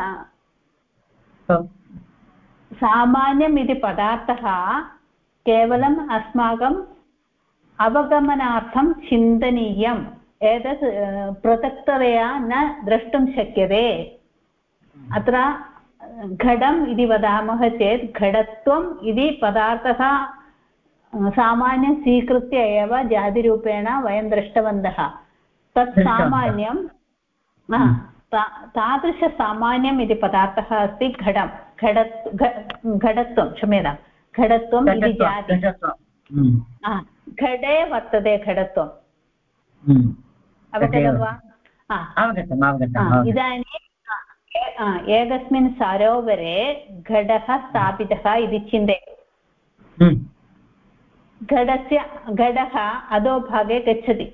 A: सामान्यम् इति पदार्थः केवलम् अस्माकम् अवगमनार्थं चिन्तनीयम् एतत् पृथक्तया न द्रष्टुं शक्यते अत्र घटम् इति वदामः चेत् घटत्वम् इति पदार्थः सामान्यं स्वीकृत्य एव जातिरूपेण वयं दृष्टवन्तः तत् सामान्यं तादृशसामान्यम् इति पदार्थः अस्ति घटत्वं क्षम्यतां घटत्वम् इति जाति घटे वर्तते घटत्वम् अवगतं वा इदानीं एकस्मिन् सरोवरे घटः स्थापितः इति चिन्तयतु घटः अधोभागे गच्छति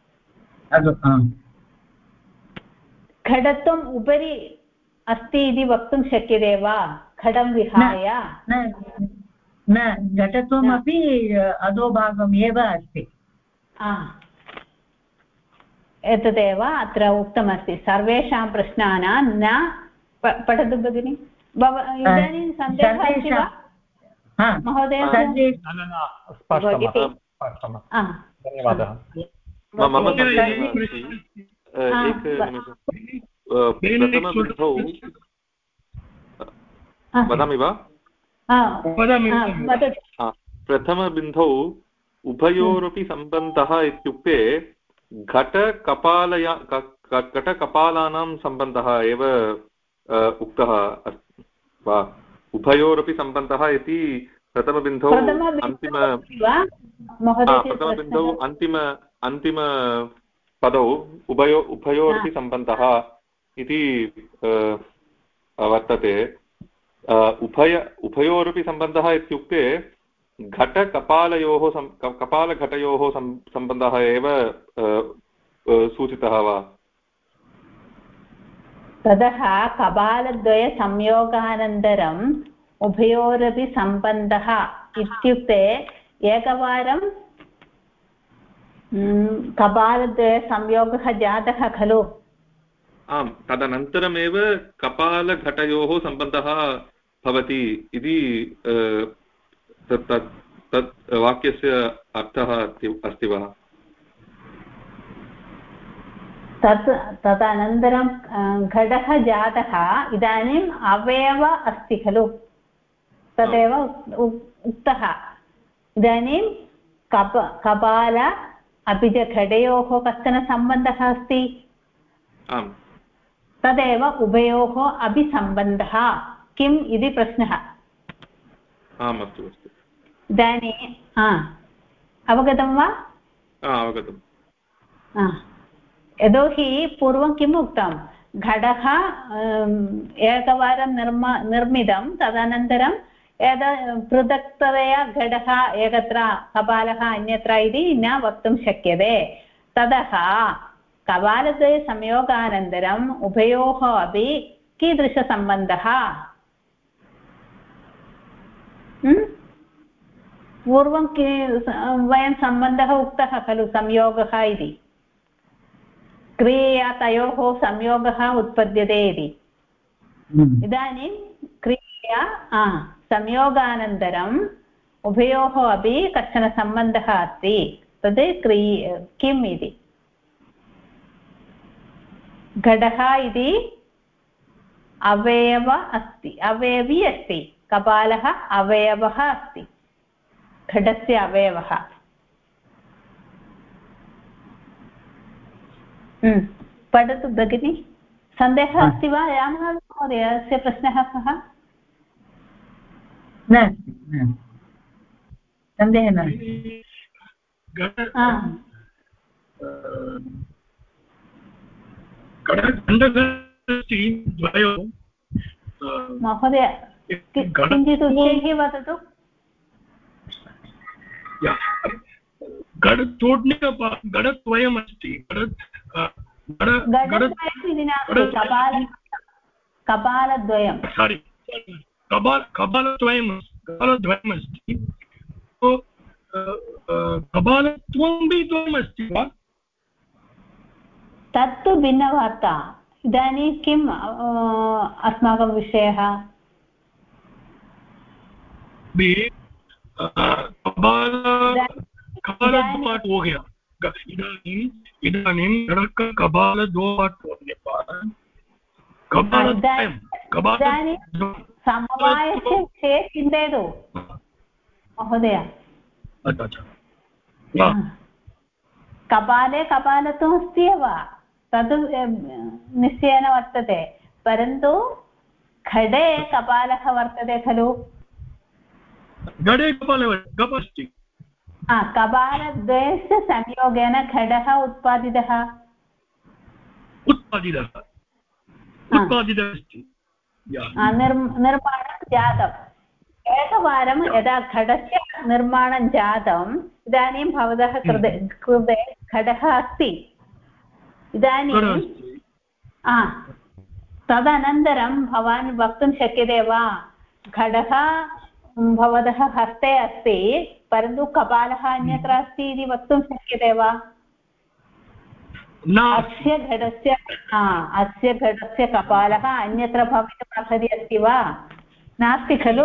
A: घटत्वम् उपरि अस्ति इति वक्तुं शक्यते वा घटं विहाय
F: न घटत्वमपि अधोभागम् एव अस्ति
A: एतदेव अत्र उक्तमस्ति सर्वेषां प्रश्नानां न पठतु भगिनि इदानीं सन्देहः अस्ति वा महोदय
C: धन्यवादः
G: वदामि वा प्रथमबिन्दौ उभयोरपि सम्बन्धः इत्युक्ते घटकपालानां सम्बन्धः एव उक्तः वा उभयोरपि सम्बन्धः इति प्रथमबिन्दौ अन्तिमपदौ उभयोरपि सम्बन्धः इति वर्तते उभयोरपि सम्बन्धः इत्युक्ते कपालघटयोः सम्बन्धः एव सूचितः वा
A: ततः कपालद्वयसंयोगानन्तरम् उभयोरपि सम्बन्धः इत्युक्ते एकवारं कपालद्वयसंयोगः जातः खलु
G: आम् तदनन्तरमेव कपालघटयोः सम्बन्धः भवति इति तत् वाक्यस्य अर्थः अस्ति वा
A: तदनन्तरं घटः जातः इदानीम् अवयव अस्ति खलु तदेव उक्तः इदानीं कपाल अपि च घटयोः कश्चन सम्बन्धः अस्ति तदेव उभयोः अपि सम्बन्धः किम् इति प्रश्नः
G: आम् अस्तु अस्तु
A: इदानीं अवगतं वा
G: अवगतम्
A: यतोहि पूर्वं किम् उक्तं घटः एकवारं निर्मितं तदनन्तरं पृथक्तया घटः एकत्र कपालः अन्यत्र इति न वक्तुं शक्यते ततः कपालद्वयसंयोगानन्तरम् उभयोः अपि कीदृशसम्बन्धः पूर्वं वयं सम्बन्धः उक्तः खलु संयोगः इति क्रियया तयोः संयोगः उत्पद्यते इति इदानीं क्रियया संयोगानन्तरम् उभयोः अपि कश्चन सम्बन्धः अस्ति तद् किम् इति घटः इति अवयवी अस्ति कपालः अवयवः अस्ति घटस्य अवयवः पठतु भगिनि सन्देहः अस्ति वा रामनाथ महोदयस्य प्रश्नः कः
F: नास्ति सन्देहः नास्ति
A: महोदय किञ्चित् उच्चैः वदतु
D: घटद्वयमस्ति
A: कपालद्वयं
D: कपालद्वयमस्ति कपालत्वमपि द्वयमस्ति वा
A: तत्तु भिन्नवार्ता इदानीं किम् अस्माकं विषयः
D: कपालद्वाट् हो गया इदानीं
A: समवायस्य विषये चिन्तयतु महोदय कपाले कपालत्वम् अस्ति एव तद् निश्चयेन वर्तते परन्तु घटे कपालः वर्तते खलु
D: घटे कपालः अस्ति
A: कपालद्वयस्य संयोगेन घटः उत्पादितः
D: अस्ति
A: निर्माणं जातम् एकवारं यदा घटस्य निर्माणं जातम् इदानीं भवतः कृते घटः अस्ति इदानीं तदनन्तरं भवान् वक्तुं शक्यते वा घटः भवतः हस्ते अस्ति परन्तु कपालः अन्यत्र अस्ति इति वक्तुं शक्यते वा अस्य घटस्य कपालः अन्यत्र भवितुम् अर्हति अस्ति वा नास्ति खलु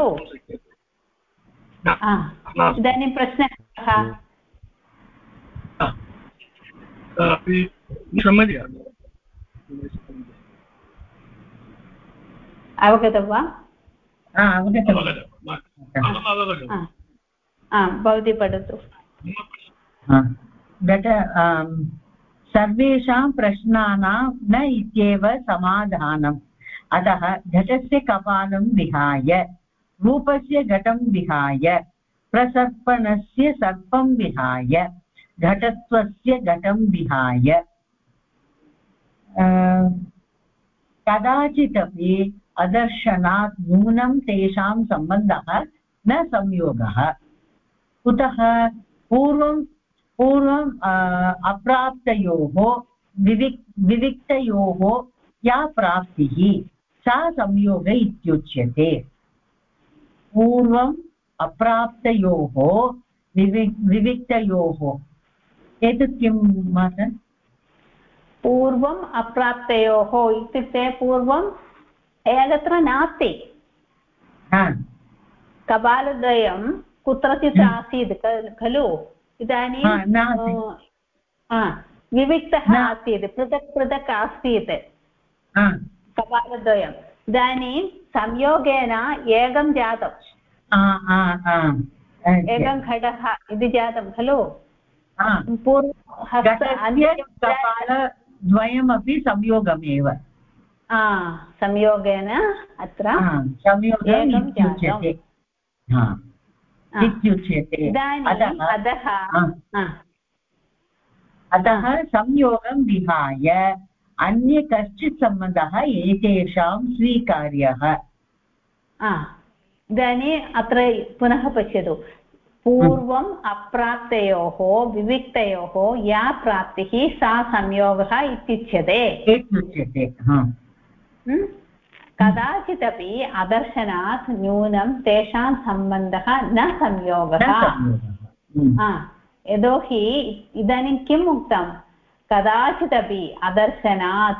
A: इदानीं प्रश्नः कः अवगतं वा भवती पठतु
F: घट सर्वेषां प्रश्नानां न इत्येव समाधानम् अतः घटस्य कपालं विहाय रूपस्य घटं विहाय प्रसर्पणस्य सर्पं विहाय घटत्वस्य घटं विहाय कदाचिदपि अदर्शनात् नूनं तेषां सम्बन्धः न संयोगः कुतः पूर्वम् अप्राप्तयोः विविक्तयोः या प्राप्तिः सा संयोग इत्युच्यते पूर्वम् अप्राप्तयोः विविक्तयोः एतत् किं मातन्
A: पूर्वम् अप्राप्तयोः इत्युक्ते पूर्वम् एकत्र नास्ति कपालद्वयं कुत्रचित् आसीत् खलु इदानीं विविक्तः आसीत् पृथक् पृथक् आसीत् कपालद्वयम् इदानीं संयोगेन एकं जातम् एकं घटः इति जातं खलु
F: कपालद्वयमपि संयोगमेव
A: संयोगेन अत्र
F: संयोगम् इत्युच्यते अतः संयोगं विहाय अन्य कश्चित् सम्बन्धः एतेषां स्वीकार्यः
A: इदानीम् अत्र पुनः पश्यतु पूर्वम् अप्राप्तयोः विविक्तयोः या प्राप्तिः सा संयोगः इत्युच्यते कदाचिदपि अदर्शनात् न्यूनं तेषां सम्बन्धः न संयोगः यतोहि इदानीं किम् उक्तं कदाचिदपि अदर्शनात्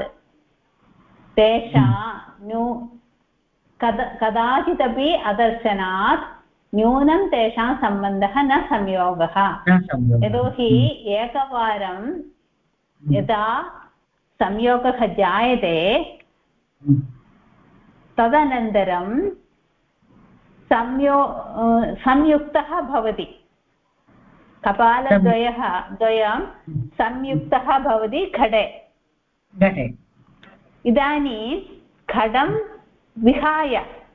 A: कदाचिदपि अदर्शनात् न्यूनं तेषां सम्बन्धः न संयोगः यतोहि एकवारं यदा संयोगः जायते तदनन्तरं संयुक्तः भवति द्वयं संयुक्तः भवति घटे इदानीं घटं विहाय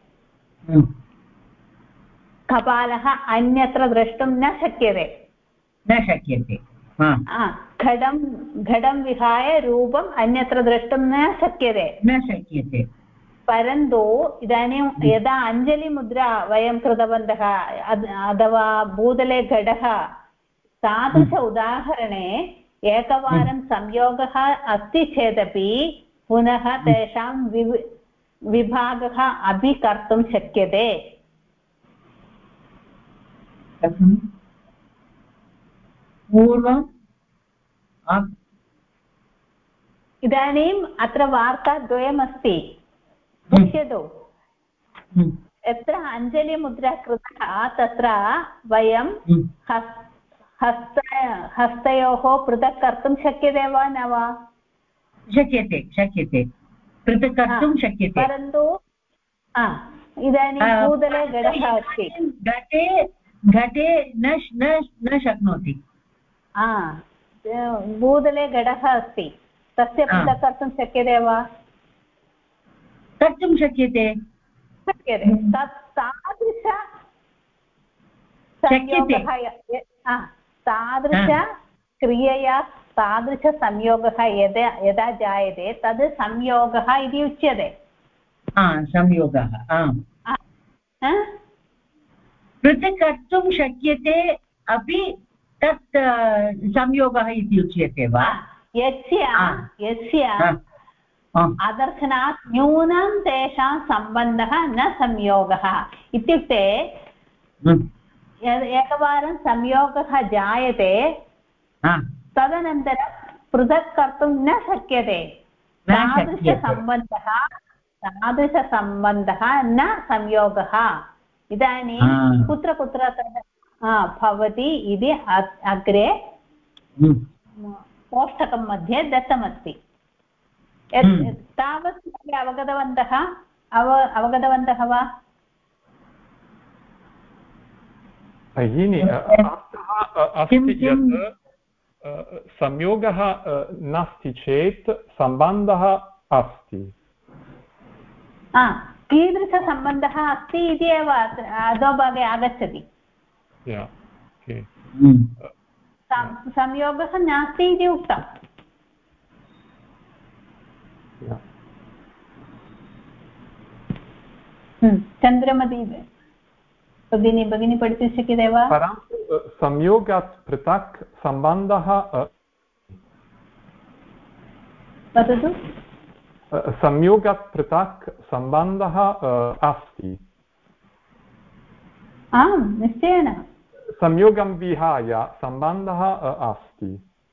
A: कपालः अन्यत्र द्रष्टुं न शक्यते घटं विहाय रूपम् अन्यत्र द्रष्टुं न शक्यते परन्तु इदानीं यदा अञ्जलिमुद्रा वयं कृतवन्तः अथवा भूतले घटः तादृश उदाहरणे एकवारं संयोगः अस्ति चेदपि पुनः तेषां विभागः अपि कर्तुं शक्यते
F: पूर्वम्
A: इदानीम् अत्र वार्ता द्वयमस्ति पश्यतु यत्र अञ्जलिमुद्रा कृतः तत्र वयं हस्तयोः पृथक् कर्तुं शक्यते वा न वा
F: शक्यते पृथक् कर्तुं शक्यते
A: परन्तु इदानीं भूतले घटः अस्ति
F: घटे न शक्नोति
A: भूतले घटः अस्ति तस्य पृथक् कर्तुं शक्यते वा
F: कर्तुं शक्यते
A: तादृशक्रियया तादृशसंयोगः यदा जायते तद् संयोगः इति उच्यते
F: संयोगः पृथक् कर्तुं शक्यते अपि तत् संयोगः इति उच्यते वा
A: यस्य अदर्शनात् न्यूनं तेषां सम्बन्धः न संयोगः इत्युक्ते एकवारं संयोगः जायते तदनन्तरं पृथक् कर्तुं न शक्यते तादृशसम्बन्धः न संयोगः इदानीं कुत्र भवति इति अग्रे कोष्टकं मध्ये दत्तमस्ति तावत् अवगतवन्तः वा
C: भगिनी अस्ति यत् संयोगः नास्ति चेत् सम्बन्धः अस्ति।
A: कीदृशसम्बन्धः अस्ति इति एव अधोभागे आगच्छति। संयोगः नास्ति इति उक्तम्। चन्द्रमती भगिनी पठितुं शक्यते वा?
C: परन्तु संयोगात् पृथक् सम्बन्धः
A: वदतु।
C: संयोगात् पृथक् सम्बन्धः अस्ति।
A: आम् निश्चयेन
C: संयोगं विहाय सम्बन्धः अस्ति।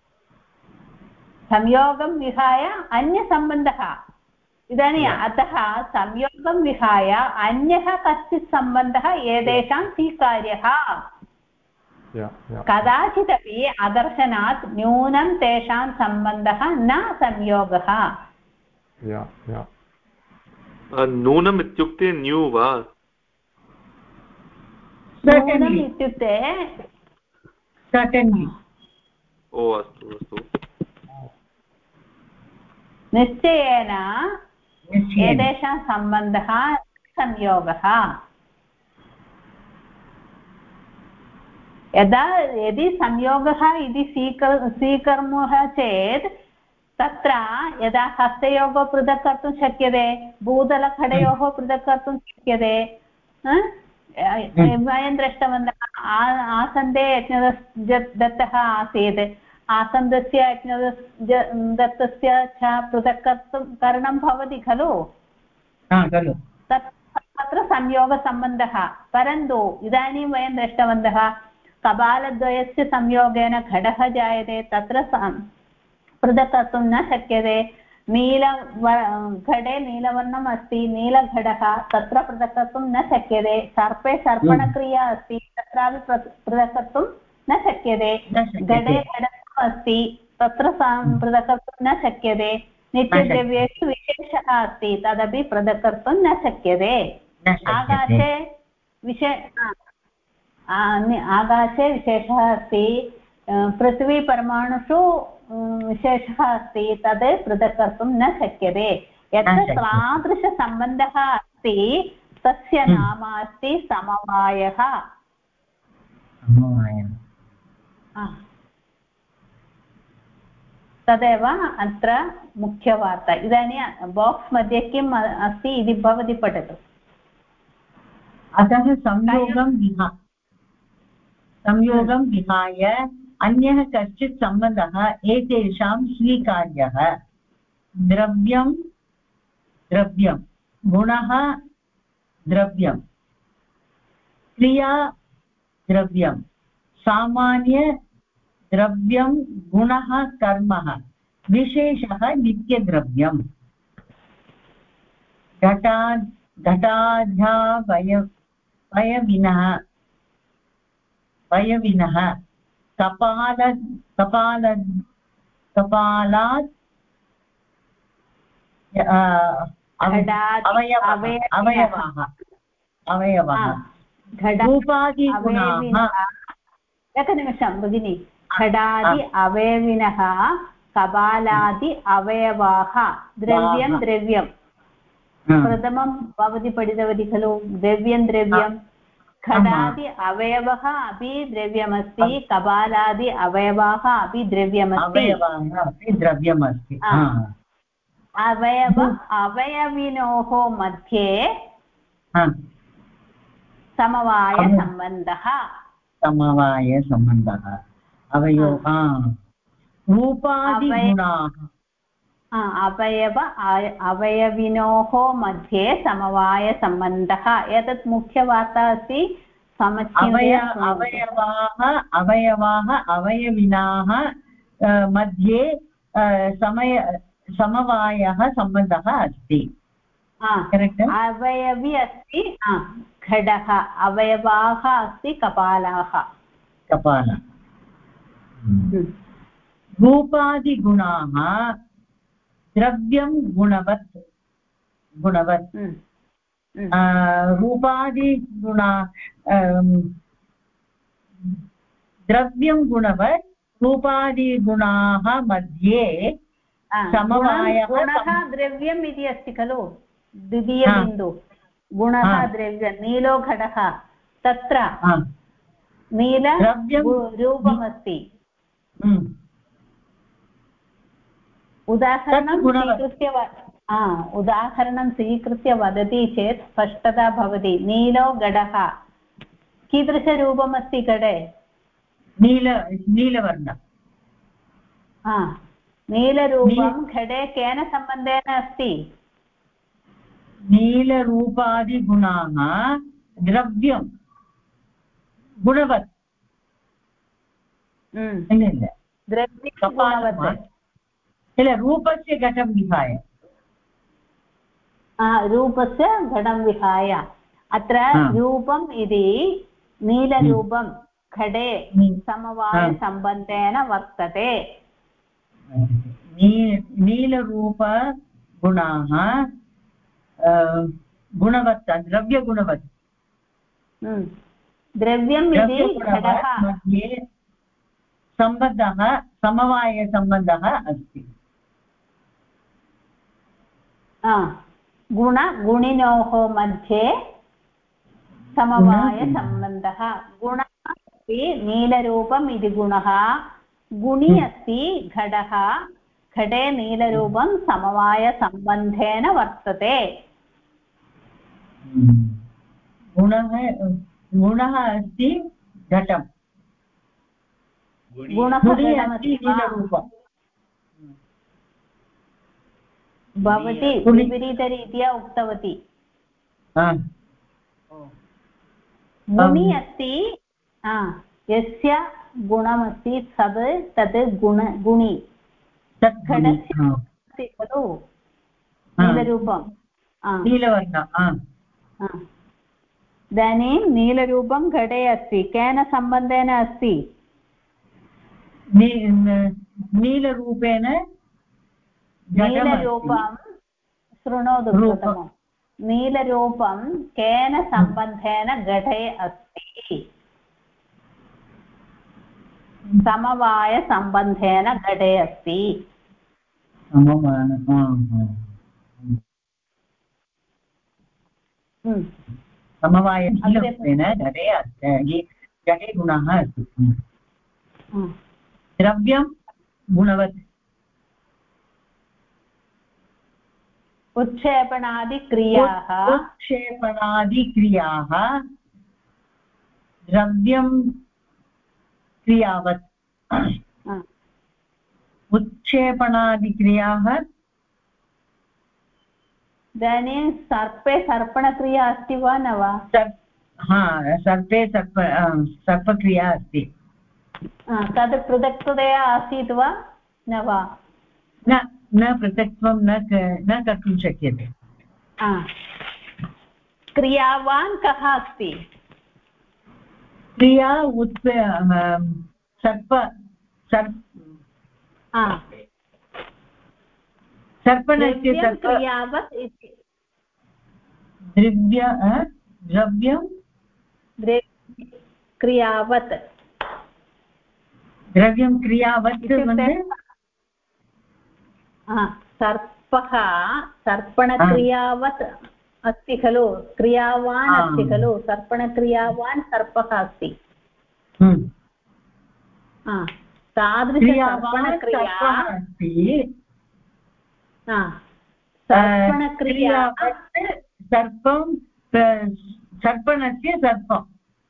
A: संयोगं विहाय अन्यसम्बन्धः। इदानीम् अतः संयोगं विहाय अन्यः कश्चित् सम्बन्धः एतेषां स्वीकार्यः। कदाचिदपि अदर्शनात् न्यूनं तेषां सम्बन्धः न संयोगः।
G: नूनम् इत्युक्ते न्यू वा?
A: न्यूनम् इत्युक्ते
F: सर्टेन्लि।
G: ओ अस्तु अस्तु।
A: निश्चयेन एतेषां सम्बन्धः संयोगः। यदि संयोगः इति स्वीकुर्मः चेत् तत्र यदा हस्तयोः पृथक् कर्तुं शक्यते, भूतलघटयोः पृथक् कर्तुं शक्यते। वयं दृष्टवन्तः आसन्दे दत्तः आसीत्, आसन्दस्य दत्तस्य च पृथक् करणं भवति खलु। तत्र संयोगसम्बन्धः। परन्तु इदानीं वयं दृष्टवन्तः कपालद्वयस्य संयोगेन घटः जायते, तत्र पृथक् कर्तुं न शक्यते। घटे नीलवर्णम् अस्ति, नीलघटः, तत्र पृथक् कर्तुं न शक्यते। सर्पे सर्पणक्रिया अस्ति, तत्रापि पृथक् कर्तुं न शक्यते। घटे घटः अस्ति, तत्र पृथक् कर्तुं न शक्यते। नित्यद्रव्येषु विशेषः अस्ति, तदपि पृथक् कर्तुं न शक्यते। आकाशे विशेषः अस्ति, पृथ्वीपरमाणुषु विशेषः अस्ति, तद् पृथक् कर्तुं न शक्यते। यत्र तादृशसम्बन्धः अस्ति तस्य नाम अस्ति समवायः। तदेव अत्र मुख्यवार्ता। इदानीं बाक्स् मध्ये किम् अस्ति इति भवती पठतु।
F: अतः संयोगं विहाय अन्यः कश्चित् सम्बन्धः एतेषां स्वीकार्यः। द्रव्यं गुणः द्रव्यं, क्रिया द्रव्यं, सामान्य द्रव्यं गुणः कर्मः, विशेषः नित्यद्रव्यम्। वयविनः कपालात् अवयवः रूपादिगुणाः।
A: एकनिमिषं भगिनि। घटादि अवयविनः कपालादि अवयवाः। द्रव्यं प्रथमं भवती पठितवती खलु। द्रव्यं घटादि अवयवः अपि द्रव्यमस्ति, कपालादि अवयवाः अपि द्रव्यमस्ति। अवयविनोः मध्ये समवायसम्बन्धः।
F: रूपादिगुणाः।
A: अवयविनोः मध्ये समवायसम्बन्धः। एतत् मुख्यवार्ता अस्ति।
F: अवयवाः अवयविनाः मध्ये समवायः सम्बन्धः अस्ति।
A: अवयवी अस्ति घटः, अवयवाः अस्ति कपालाः।
F: रूपादिगुणाः द्रव्यं गुणवत्। रूपादिगुणा द्रव्यं गुणवत् रूपादिगुणाः मध्ये समवायः
A: गुणः द्रव्यम् इति अस्ति खलु द्वितीयबिन्दु गुणः द्रव्यं नीलो घटः तत्र नील रूपमस्ति उदाहरणं स्वीकृत्य वदति चेत् स्पष्टता भवति नीलो घटः कीदृशरूपमस्ति घटे
F: नीलवर्ण
A: नीलरूपं घटे केन सम्बन्धेन अस्ति
F: नीलरूपादिगुणाः द्रव्यं गुणवत् रूपस्य घटं विहाय
A: रूपस्य घटं विहाय अत्र रूपम् इति नीलरूपं घटे समवायसम्बन्धेन वर्तते
F: नीलरूपगुणाः गुणवत् द्रव्यगुणवत्
A: द्रव्यम् इति घटः
F: मध्ये सम्बन्धः समवायसम्बन्धः अस्ति
A: गुणिनोः मध्ये समवायसम्बन्धः गुणः अस्ति नीलरूपम् इति गुणः गुणि अस्ति घटः घटे नीलरूपं समवायसम्बन्धेन वर्तते
F: गुणः अस्ति घटं
A: भवती विपरीतरीत्या उक्तवती गुणि अस्ति यस्य गुणमस्ति तत् गुणि घटस्य अस्ति खलु नीलरूपं
F: नीलवर्ण
A: इदानीं नीलरूपं घटे अस्ति केन सम्बन्धेन अस्ति
F: नीलरूपेण
A: नीलरूपं शृणोतु प्रथमं नीलरूपं केन सम्बन्धेन घटे अस्ति समवायसम्बन्धेन घटे अस्ति
F: समवायरूपेण घटे गुणः अस्ति द्रव्यं गुणवत् उत्क्षेपणादिक्रियाः द्रव्यं क्रियावत् उत्क्षेपणादिक्रियाः
A: इदानीं सर्पे सर्पणक्रिया अस्ति वा न वा
F: सर्पे सर्पक्रिया अस्ति
A: तद् पृथक्तया आसीत् वा न वा
F: न पृथक्त्वं न कर्तुं शक्यते
A: क्रियावान् कः अस्ति
F: क्रिया सर्पणस्य
A: क्रियावत् इति
F: द्रव्यं
A: क्रियावत्
F: द्रव्यं क्रियावत्
A: सर्पः सर्पणक्रियावत् अस्ति खलु क्रियावान् अस्ति खलु सर्पणक्रियावान् सर्पः अस्ति तादृशसर्पणक्रिया सर्पणक्रिया
F: सर्पं सर्पणस्य सर्पं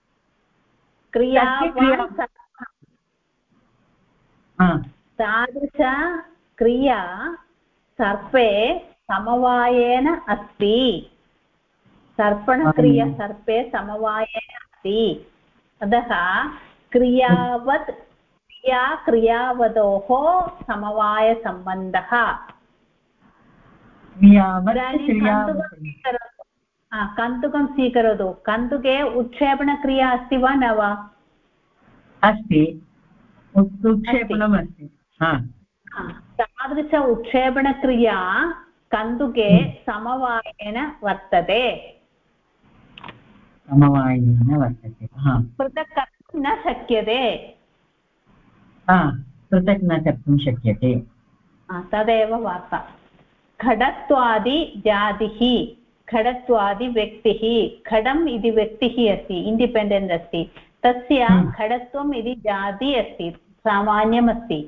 A: तादृशक्रिया सर्पे समवायेन अस्ति सर्पणक्रिया सर्पे समवायेन अस्ति अतः क्रियावत् क्रियावतोः समवायसम्बन्धः कन्दुकं स्वीकरोतु कन्दुके उत्क्षेपणक्रिया अस्ति वा न वा
F: अस्ति उत्क्षेपणमस्ति
A: तादृश उत्क्षेपणक्रिया कन्दुके समवायेन वर्तते
F: समवायेन वर्तते
A: पृथक् कर्तुं न शक्यते
F: पृथक् न कर्तुं शक्यते।
A: तदेव वार्ता। खडत्वादिजातिः, खडत्वादिव्यक्तिः, खडम् इति व्यक्तिः अस्ति, इण्डिपेण्डेण्ट् अस्ति, तस्य खडत्वम् इति जाति अस्ति, सामान्यमस्ति।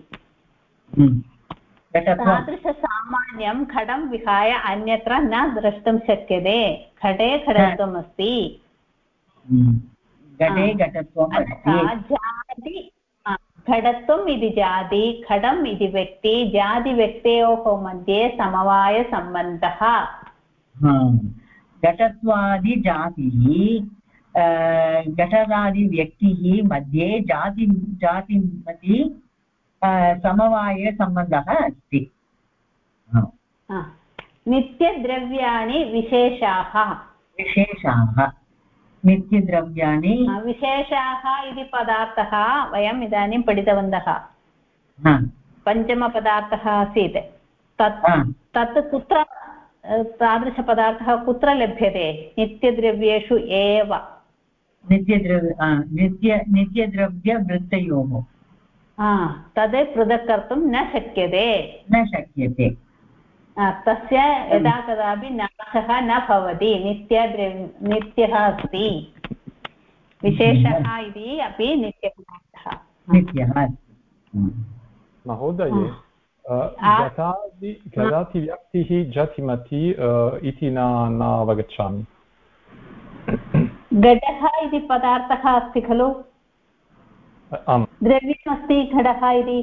A: तादृशसामान्यं खडं विहाय अन्यत्र न द्रष्टुं शक्यते। खडे खडत्वम् अस्ति, जाति खडत्वम् इति जाति, खडम् इति व्यक्ति, जातिव्यक्तयोः मध्ये समवायसम्बन्धः।
F: घटत्वादिजातिः घटदादिव्यक्तिः मध्ये जाति मध्ये समवायसम्बन्धः अस्ति।
A: नित्यद्रव्याणि विशेषाः,
F: नित्यद्रव्याणि
A: विशेषाः इति पदार्थः वयम् इदानीं पठितवन्तः। पञ्चमपदार्थः आसीत्, तत् कुत्र, तादृशपदार्थः कुत्र लभ्यते? नित्यद्रव्येषु एव। नित्यद्रव्यवृत्तयोः तद् पृथक् कर्तुं न शक्यते। तस्य यदा कदापि नाशः न भवति, नित्यः अस्ति। विशेषः इति अपि नित्यः।
C: महोदये, गदातिव्यक्तिः जातिमति इति न अवगच्छामि।
A: घटः इति पदार्थः अस्ति खलु?
C: आम्।
A: द्रव्यमस्ति घटः इति।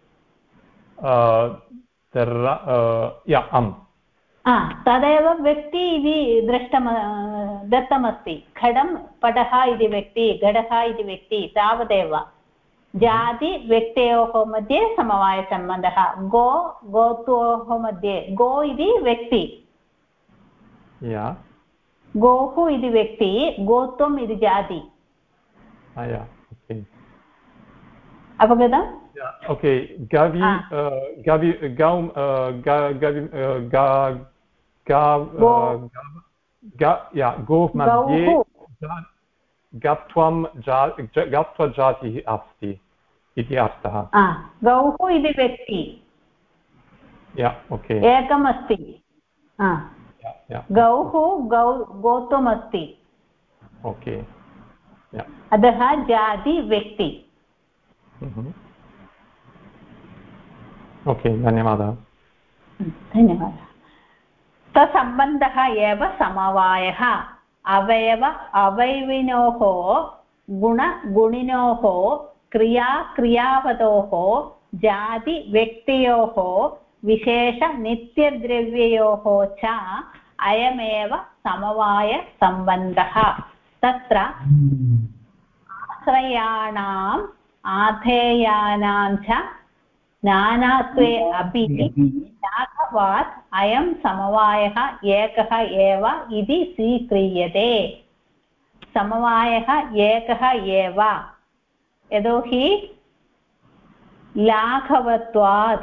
C: आम्।
A: तदेव व्यक्ति इति दत्तमस्ति। घटं पटः इति व्यक्ति, घटः इति व्यक्ति, तावदेव। जाति व्यक्तयोः मध्ये समवायसम्बन्धः। गोत्वोः मध्ये, गो इति व्यक्ति, गोः इति व्यक्ति, गोत्वम् इति जाति। अवगतम्?
C: ओके। गोः मध्ये गत्वजातिः अस्ति इति अर्थः।
A: गौः इति व्यक्ति एकम् अस्ति। गौः गोत्वमस्ति, अतः जाति व्यक्ति।
C: धन्यवादः।
A: तत्सम्बन्धः एव समवायः। अवयविनोः, गुणगुणिनोः, क्रियावतोः, जातिव्यक्तयोः, विशेषनित्यद्रव्ययोः च अयमेव समवायसम्बन्धः। तत्र आश्रयाणाम् आधेयानां च नानात्वे अपि लाघवात् अयं समवायः एकः एव इति स्वीक्रियते। समवायः एकः एव, यतोहि लाघवत्वात्।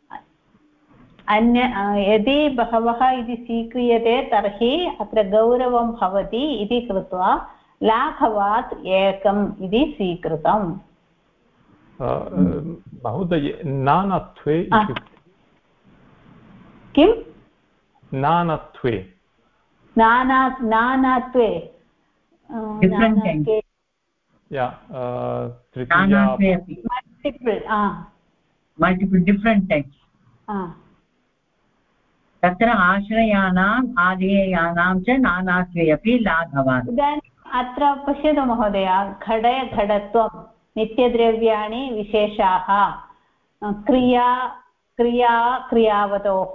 A: यदि बहवः इति स्वीक्रियते तर्हि अत्र गौरवं भवति इति कृत्वा लाघवात् एकम् इति स्वीकृतम्।
C: महोदय, नानत्वे
A: किं?
C: नानत्वे
F: multiple different types. तत्र आश्रयाणाम् आधेयानां च नानात्वे अपि लाघवात्।
A: इदानीम् अत्र पश्यतु महोदय, घटे घटत्वं, नित्यद्रव्याणि विशेषाः, क्रियावतोः,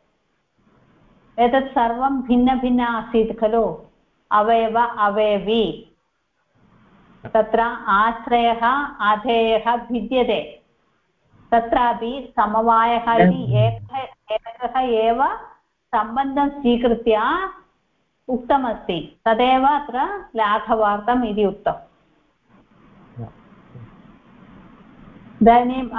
A: एतत् सर्वं भिन्न आसीत् खलु। अवयव अवयवी, तत्र आश्रयः आधेयः भिद्यते। तत्रापि समवायः इति एकः एव सम्बन्धं स्वीकृत्य उक्तमस्ति, तदेव अत्र लाघवार्थम् इति उक्तम्। इदानीम्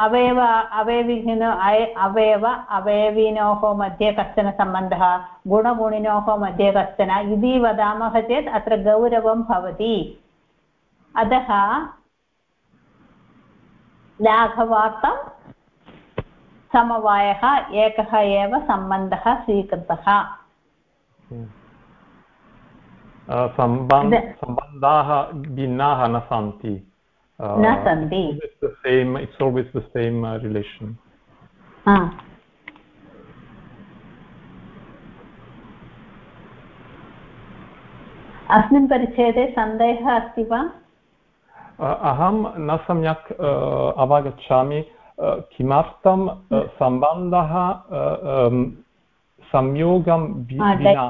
A: अवयविनोः मध्ये कश्चन सम्बन्धः, गुणगुणिनोः मध्ये कश्चन इति वदामः चेत् अत्र गौरवं भवति। अतः लाघवार्थं समवायः एकः एव सम्बन्धः स्वीकृतः
H: सम्बन्धाः भिन्नाः न सन्ति it's always the same relation
A: अस्मिन् परिच्छेदे सन्देहः अस्ति वा
H: अहं न सम्यक् अवगच्छामि किमर्थं सम्बन्धः संयोगं विना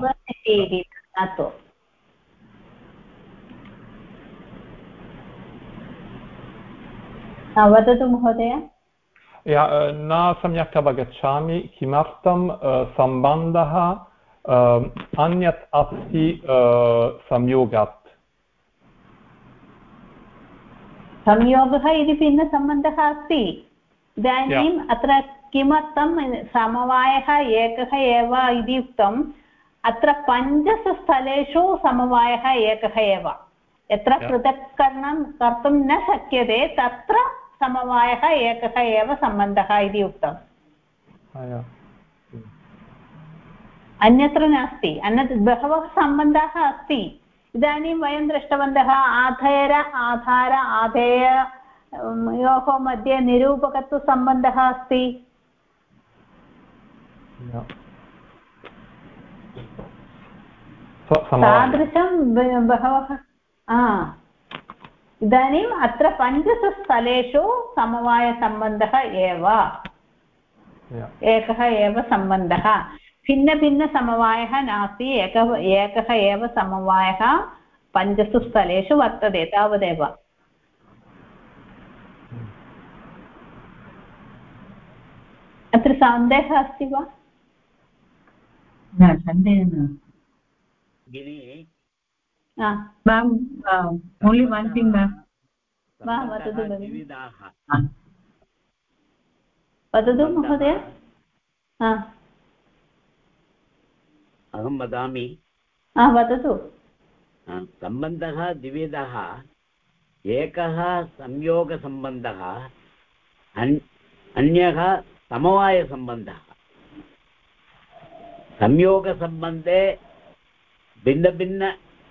A: वदतु महोदय
H: न सम्यक् अवगच्छामि किमर्थं सम्बन्धः अन्यत् अस्ति संयोगात्
A: संयोगः इति भिन्नसम्बन्धः अस्ति इदानीम् अत्र किमर्थं समवायः एकः एव इति उक्तम् अत्र 5 स्थलेषु समवायः एकः एव यत्र पृथक्करणं कर्तुं न शक्यते तत्र समवायः एकः एव सम्बन्धः इति उक्तम् अन्यत्र नास्ति अन्यत् बहवः सम्बन्धाः अस्ति इदानीं वयं दृष्टवन्तः आधेययोः मध्ये निरूपकत्वसम्बन्धः अस्ति तादृशं बहवः इदानीम् अत्र 5 स्थलेषु समवायसम्बन्धः एव एकः एव सम्बन्धः भिन्नभिन्नसमवायः नास्ति एकः एव समवायः 5 स्थलेषु वर्तते तावदेव अत्र सन्देहः अस्ति वा
F: न सन्देहः ma'am only one thing ma'am
A: वदतु महोदय
I: अहं वदामि
A: वदतु
I: सम्बन्धः द्विविधः एकः संयोगसम्बन्धः अन्यः समवायसम्बन्धः संयोगसम्बन्धे भिन्नभिन्न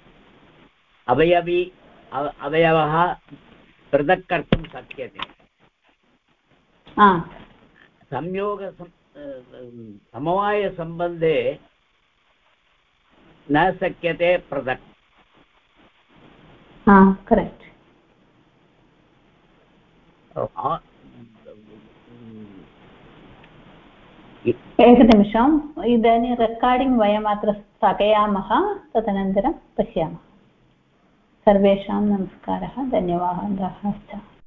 I: अवयवः पृथक् कर्तुं शक्यते समवायसम्बन्धे न शक्यते पृथक्
A: करेक्ट् एकनिमिषम् इदानीं रेकार्डिङ्ग् वयम् अत्र स्थगयामः तदनन्तरं पश्यामः सर्वेषां नमस्कारः धन्यवादाः